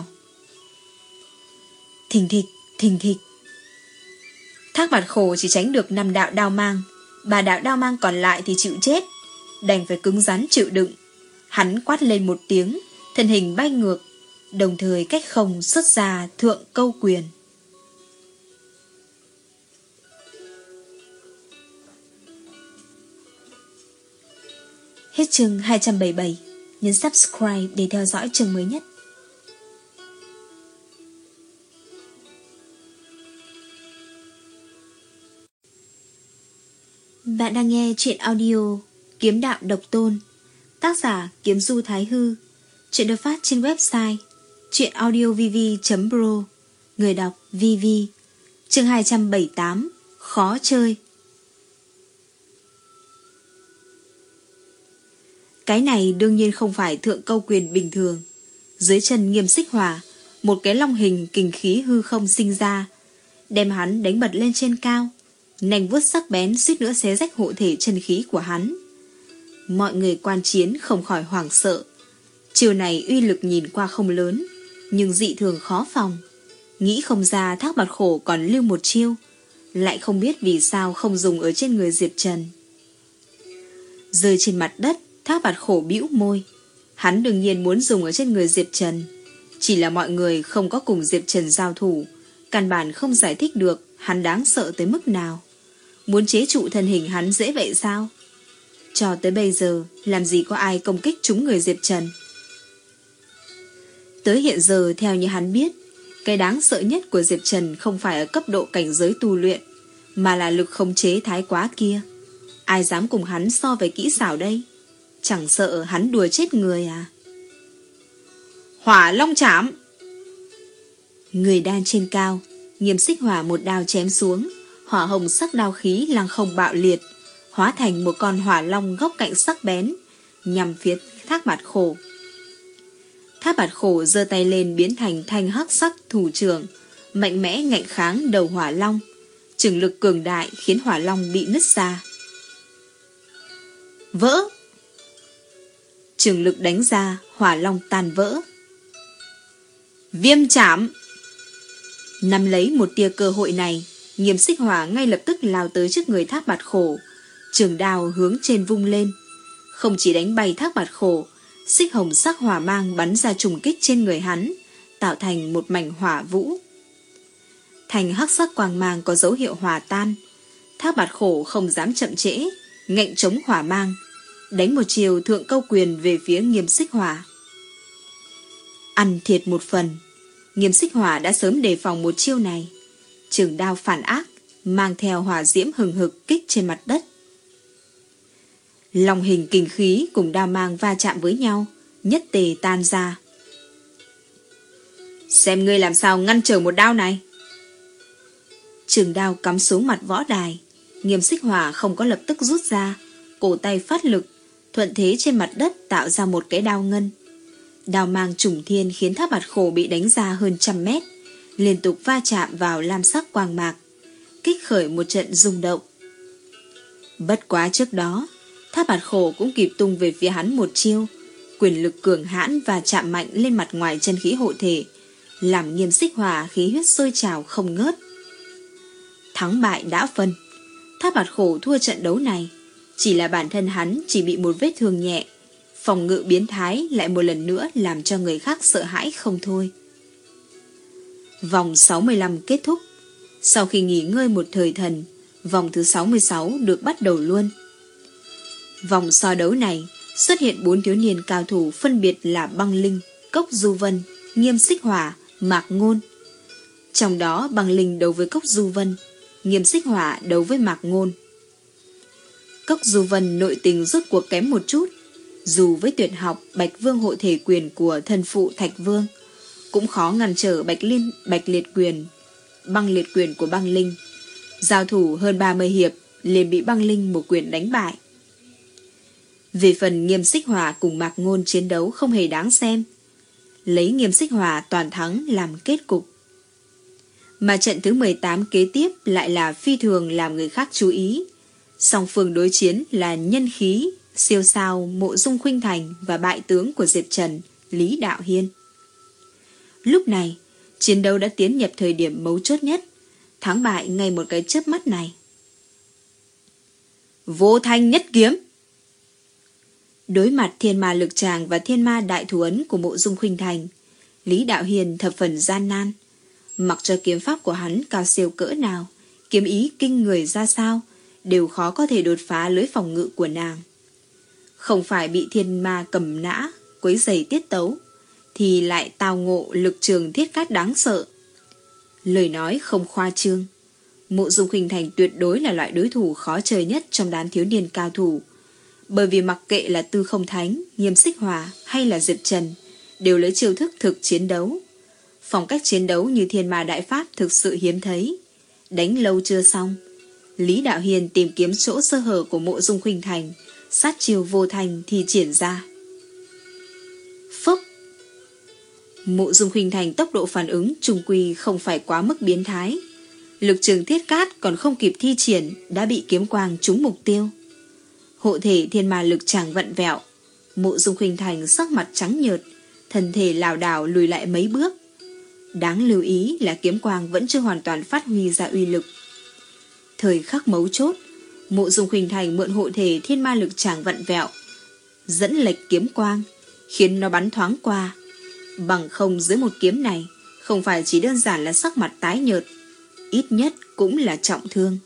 Thình thịch, thình thịch. Thác Bạt Khổ chỉ tránh được năm đạo đao mang, ba đạo đao mang còn lại thì chịu chết, đành phải cứng rắn chịu đựng. Hắn quát lên một tiếng, thân hình bay ngược, đồng thời cách không xuất ra thượng câu quyền. Hết chương hai trăm bảy mươi bảy. Nhấn subscribe để theo dõi chương mới nhất. Bạn đang nghe truyện audio Kiếm Đạo Độc Tôn, tác giả Kiếm Du Thái Hư. Truyện được phát trên website truyệnaudiovv chấm pro. Người đọc vê vê. Chương hai trăm bảy mươi tám. Khó chơi. Cái này đương nhiên không phải thượng câu quyền bình thường. Dưới chân Nghiêm Xích Hỏa, một cái long hình kình khí hư không sinh ra, đem hắn đánh bật lên trên cao. Nành vuốt sắc bén suýt nữa xé rách hộ thể chân khí của hắn. Mọi người quan chiến không khỏi hoảng sợ. Chiều này uy lực nhìn qua không lớn, nhưng dị thường khó phòng. Nghĩ không ra Thác Bạt Khổ còn lưu một chiêu, lại không biết vì sao không dùng ở trên người Diệp Trần. Rơi trên mặt đất, Thác Bạt Khổ bĩu môi. Hắn đương nhiên muốn dùng ở trên người Diệp Trần, chỉ là mọi người không có cùng Diệp Trần giao thủ, căn bản không giải thích được hắn đáng sợ tới mức nào. Muốn chế trụ thân hình hắn dễ vậy sao? Cho tới bây giờ, làm gì có ai công kích trúng người Diệp Trần. Tới hiện giờ, theo như hắn biết, cái đáng sợ nhất của Diệp Trần không phải ở cấp độ cảnh giới tu luyện, mà là lực khống chế thái quá kia. Ai dám cùng hắn so về kỹ xảo đây? Chẳng sợ hắn đùa chết người à? Hỏa Long Chảm. Người đang trên cao, Nghiêm Xích Hỏa một đao chém xuống, hỏa hồng sắc đao khí lăng không bạo liệt, hóa thành một con hỏa long góc cạnh sắc bén, nhằm phía Thác Bạt Khổ. Thác Bạt Khổ giơ tay lên biến thành thanh hắc sắc thủ trưởng, mạnh mẽ ngạnh kháng đầu hỏa long, chừng lực cường đại khiến hỏa long bị nứt ra. Vỡ! Trường lực đánh ra, hỏa long tan vỡ. Viêm chảm! Nắm lấy một tia cơ hội này, Nghiêm Xích Hỏa ngay lập tức lao tới trước người Thác Bạt Khổ, trường đao hướng trên vung lên. Không chỉ đánh bay Thác Bạt Khổ, xích hồng sắc hỏa mang bắn ra trùng kích trên người hắn, tạo thành một mảnh hỏa vũ. Thành hắc sắc quang mang có dấu hiệu hòa tan. Thác Bạt Khổ không dám chậm trễ, ngạnh chống hỏa mang, đánh một chiều thượng câu quyền về phía Nghiêm Xích Hỏa. Ăn thiệt một phần, Nghiêm Xích Hỏa đã sớm đề phòng một chiêu này. Trường đao phản ác, mang theo hỏa diễm hừng hực kích trên mặt đất. Long hình kình khí cùng đao mang va chạm với nhau, nhất tề tan ra. Xem ngươi làm sao ngăn trở một đao này. Trường đao cắm xuống mặt võ đài, Nghiêm Xích Hỏa không có lập tức rút ra, cổ tay phát lực, thuận thế trên mặt đất tạo ra một cái đao ngân. Đao mang trùng thiên khiến Thác Bạt Khổ bị đánh ra hơn trăm mét, liên tục va chạm vào lam sắc quang mạc, kích khởi một trận rung động. Bất quá trước đó, Thác Bạt Khổ cũng kịp tung về phía hắn một chiêu, quyền lực cường hãn và chạm mạnh lên mặt ngoài chân khí hộ thể, làm Nghiêm Xích Hỏa khí huyết sôi trào không ngớt. Thắng bại đã phân, Thác Bạt Khổ thua trận đấu này, chỉ là bản thân hắn chỉ bị một vết thương nhẹ, phòng ngự biến thái lại một lần nữa làm cho người khác sợ hãi không thôi. Vòng sáu mươi lăm kết thúc. Sau khi nghỉ ngơi một thời thần, vòng thứ sáu mươi sáu được bắt đầu luôn. Vòng so đấu này xuất hiện bốn thiếu niên cao thủ phân biệt là Băng Linh, Cốc Du Vân, Nghiêm Xích Hỏa, Mạc Ngôn. Trong đó Băng Linh đấu với Cốc Du Vân, Nghiêm Xích Hỏa đấu với Mạc Ngôn. Cốc Du Vân nội tình rốt cuộc kém một chút, dù với tuyệt học Bạch Vương hộ thể quyền của thân phụ Thạch Vương, cũng khó ngăn trở Bạch Liên Bạch Liệt Quyền, Băng Liệt Quyền của Băng Linh. Giao thủ hơn ba mươi hiệp liền bị Băng Linh một quyền đánh bại. Về phần Nghiêm Xích Hỏa cùng Mạc Ngôn chiến đấu không hề đáng xem, lấy Nghiêm Xích Hỏa toàn thắng làm kết cục. Mà trận thứ mười tám kế tiếp lại là phi thường làm người khác chú ý. Song phương đối chiến là nhân khí siêu sao Mộ Dung Khuynh Thành và bại tướng của Diệp Trần, Lý Đạo Hiên. Lúc này, chiến đấu đã tiến nhập thời điểm mấu chốt nhất, thắng bại ngay một cái chớp mắt này. Vô Thanh nhất kiếm. Đối mặt Thiên Ma Lực Tràng và Thiên Ma Đại Thủ Ấn của Mộ Dung Khuynh Thành, Lý Đạo Hiên thập phần gian nan. Mặc cho kiếm pháp của hắn cao siêu cỡ nào, kiếm ý kinh người ra sao, đều khó có thể đột phá lưới phòng ngự của nàng. Không phải bị thiên ma cầm nã, quấy rầy tiết tấu, thì lại tao ngộ lực trường thiết cát đáng sợ. Lời nói không khoa trương, Mộ Dung Khuynh Thành tuyệt đối là loại đối thủ khó chơi nhất trong đám thiếu niên cao thủ. Bởi vì mặc kệ là Tư Không Thánh, Nghiêm Xích Hỏa hay là Diệp Trần, đều lấy chiêu thức thực chiến đấu. Phong cách chiến đấu như Thiên Ma Đại Pháp thực sự hiếm thấy. Đánh lâu chưa xong, Lý Đạo Hiên tìm kiếm chỗ sơ hở của Mộ Dung Khuynh Thành, sát chiêu vô thành thì triển ra. Phốc! Mộ Dung Khuynh Thành tốc độ phản ứng trùng quy không phải quá mức biến thái. Lực trường thiết cát còn không kịp thi triển đã bị kiếm quang trúng mục tiêu. Hộ thể Thiên Ma Lực Tràng vặn vẹo, Mộ Dung Khuynh Thành sắc mặt trắng nhợt, thân thể lảo đảo lùi lại mấy bước. Đáng lưu ý là kiếm quang vẫn chưa hoàn toàn phát huy ra uy lực. Thời khắc mấu chốt, Mộ Dung Khuynh Thành mượn hộ thể Thiên Ma Lực Tràng vặn vẹo, dẫn lệch kiếm quang, khiến nó bắn thoáng qua. Bằng không dưới một kiếm này, không phải chỉ đơn giản là sắc mặt tái nhợt, ít nhất cũng là trọng thương.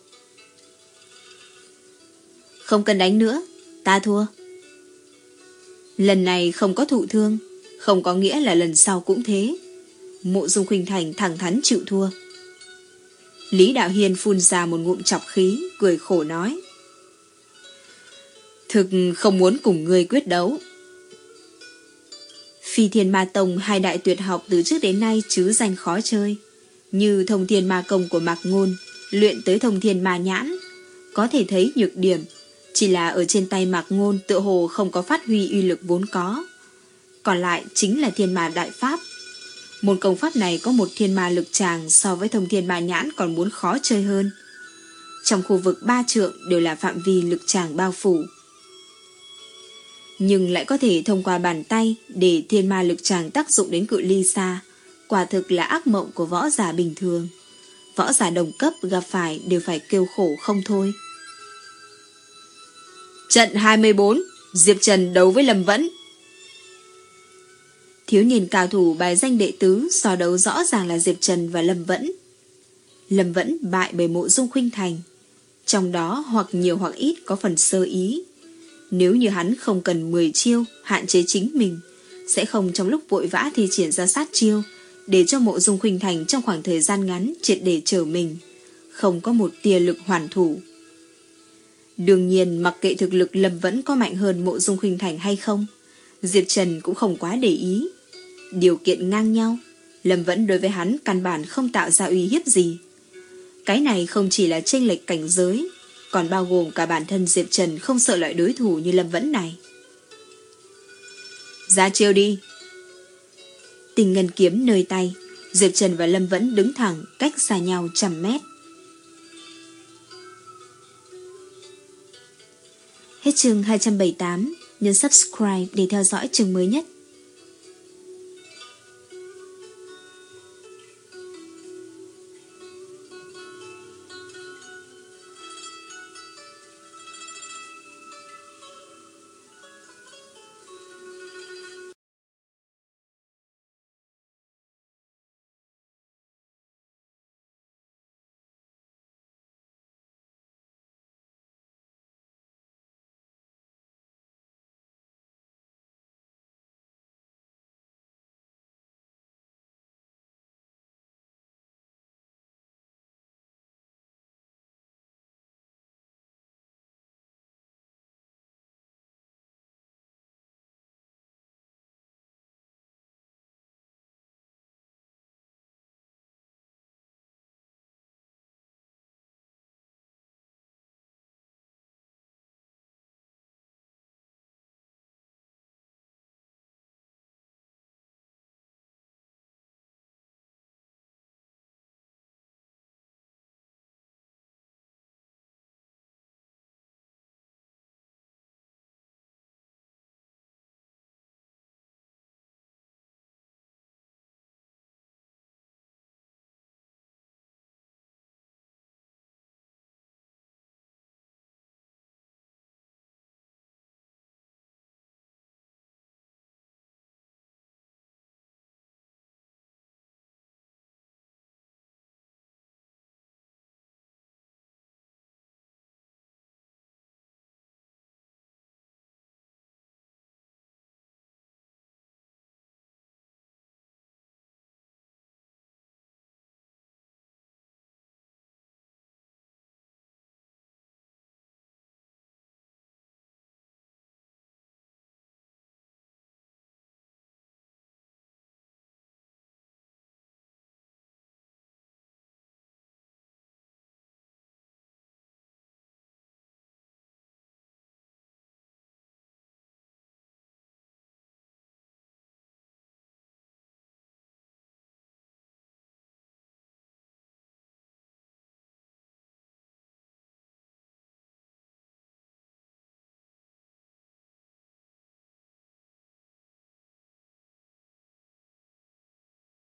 Không cần đánh nữa, ta thua. Lần này không có thụ thương, không có nghĩa là lần sau cũng thế. Mộ Dung Khuynh Thành thẳng thắn chịu thua. Lý Đạo Hiên phun ra một ngụm chọc khí, cười khổ nói: Thực không muốn cùng ngươi quyết đấu. Phi Thiên Ma Tông hai đại tuyệt học từ trước đến nay chứ danh khó chơi, như Thông Thiên Ma Công của Mạc Ngôn luyện tới Thông Thiên Ma Nhãn, có thể thấy nhược điểm chỉ là ở trên tay Mạc Ngôn tựa hồ không có phát huy uy lực vốn có. Còn lại chính là Thiên Ma Đại Pháp. Môn công pháp này có một Thiên Ma Lực Tràng so với Thông Thiên Ma Nhãn còn muốn khó chơi hơn. Trong khu vực ba trượng đều là phạm vi lực tràng bao phủ, nhưng lại có thể thông qua bàn tay để Thiên Ma Lực Tràng tác dụng đến cự ly xa. Quả thực là ác mộng của võ giả bình thường. Võ giả đồng cấp gặp phải đều phải kêu khổ không thôi. Trận hai mươi bốn, Diệp Trần đấu với Lâm Vẫn. Thiếu niên cao thủ bài danh đệ tứ so đấu rõ ràng là Diệp Trần và Lâm Vẫn. Lâm Vẫn bại bởi Mộ Dung Khuynh Thành, trong đó hoặc nhiều hoặc ít có phần sơ ý. Nếu như hắn không cần mười chiêu hạn chế chính mình, sẽ không trong lúc vội vã thi triển ra sát chiêu, để cho Mộ Dung Khuynh Thành trong khoảng thời gian ngắn triệt để trở mình, không có một tia lực hoàn thủ. Đương nhiên mặc kệ thực lực Lâm Vẫn có mạnh hơn Mộ Dung Khuynh Thành hay không, Diệp Trần cũng không quá để ý. Điều kiện ngang nhau, Lâm Vẫn đối với hắn căn bản không tạo ra uy hiếp gì. Cái này không chỉ là chênh lệch cảnh giới, còn bao gồm cả bản thân Diệp Trần không sợ loại đối thủ như Lâm Vẫn này. Ra chiêu đi. Tình ngân kiếm nơi tay, Diệp Trần và Lâm Vẫn đứng thẳng cách xa nhau trăm mét. Hết chương hai trăm bảy mươi tám, nhấn subscribe để theo dõi chương mới nhất.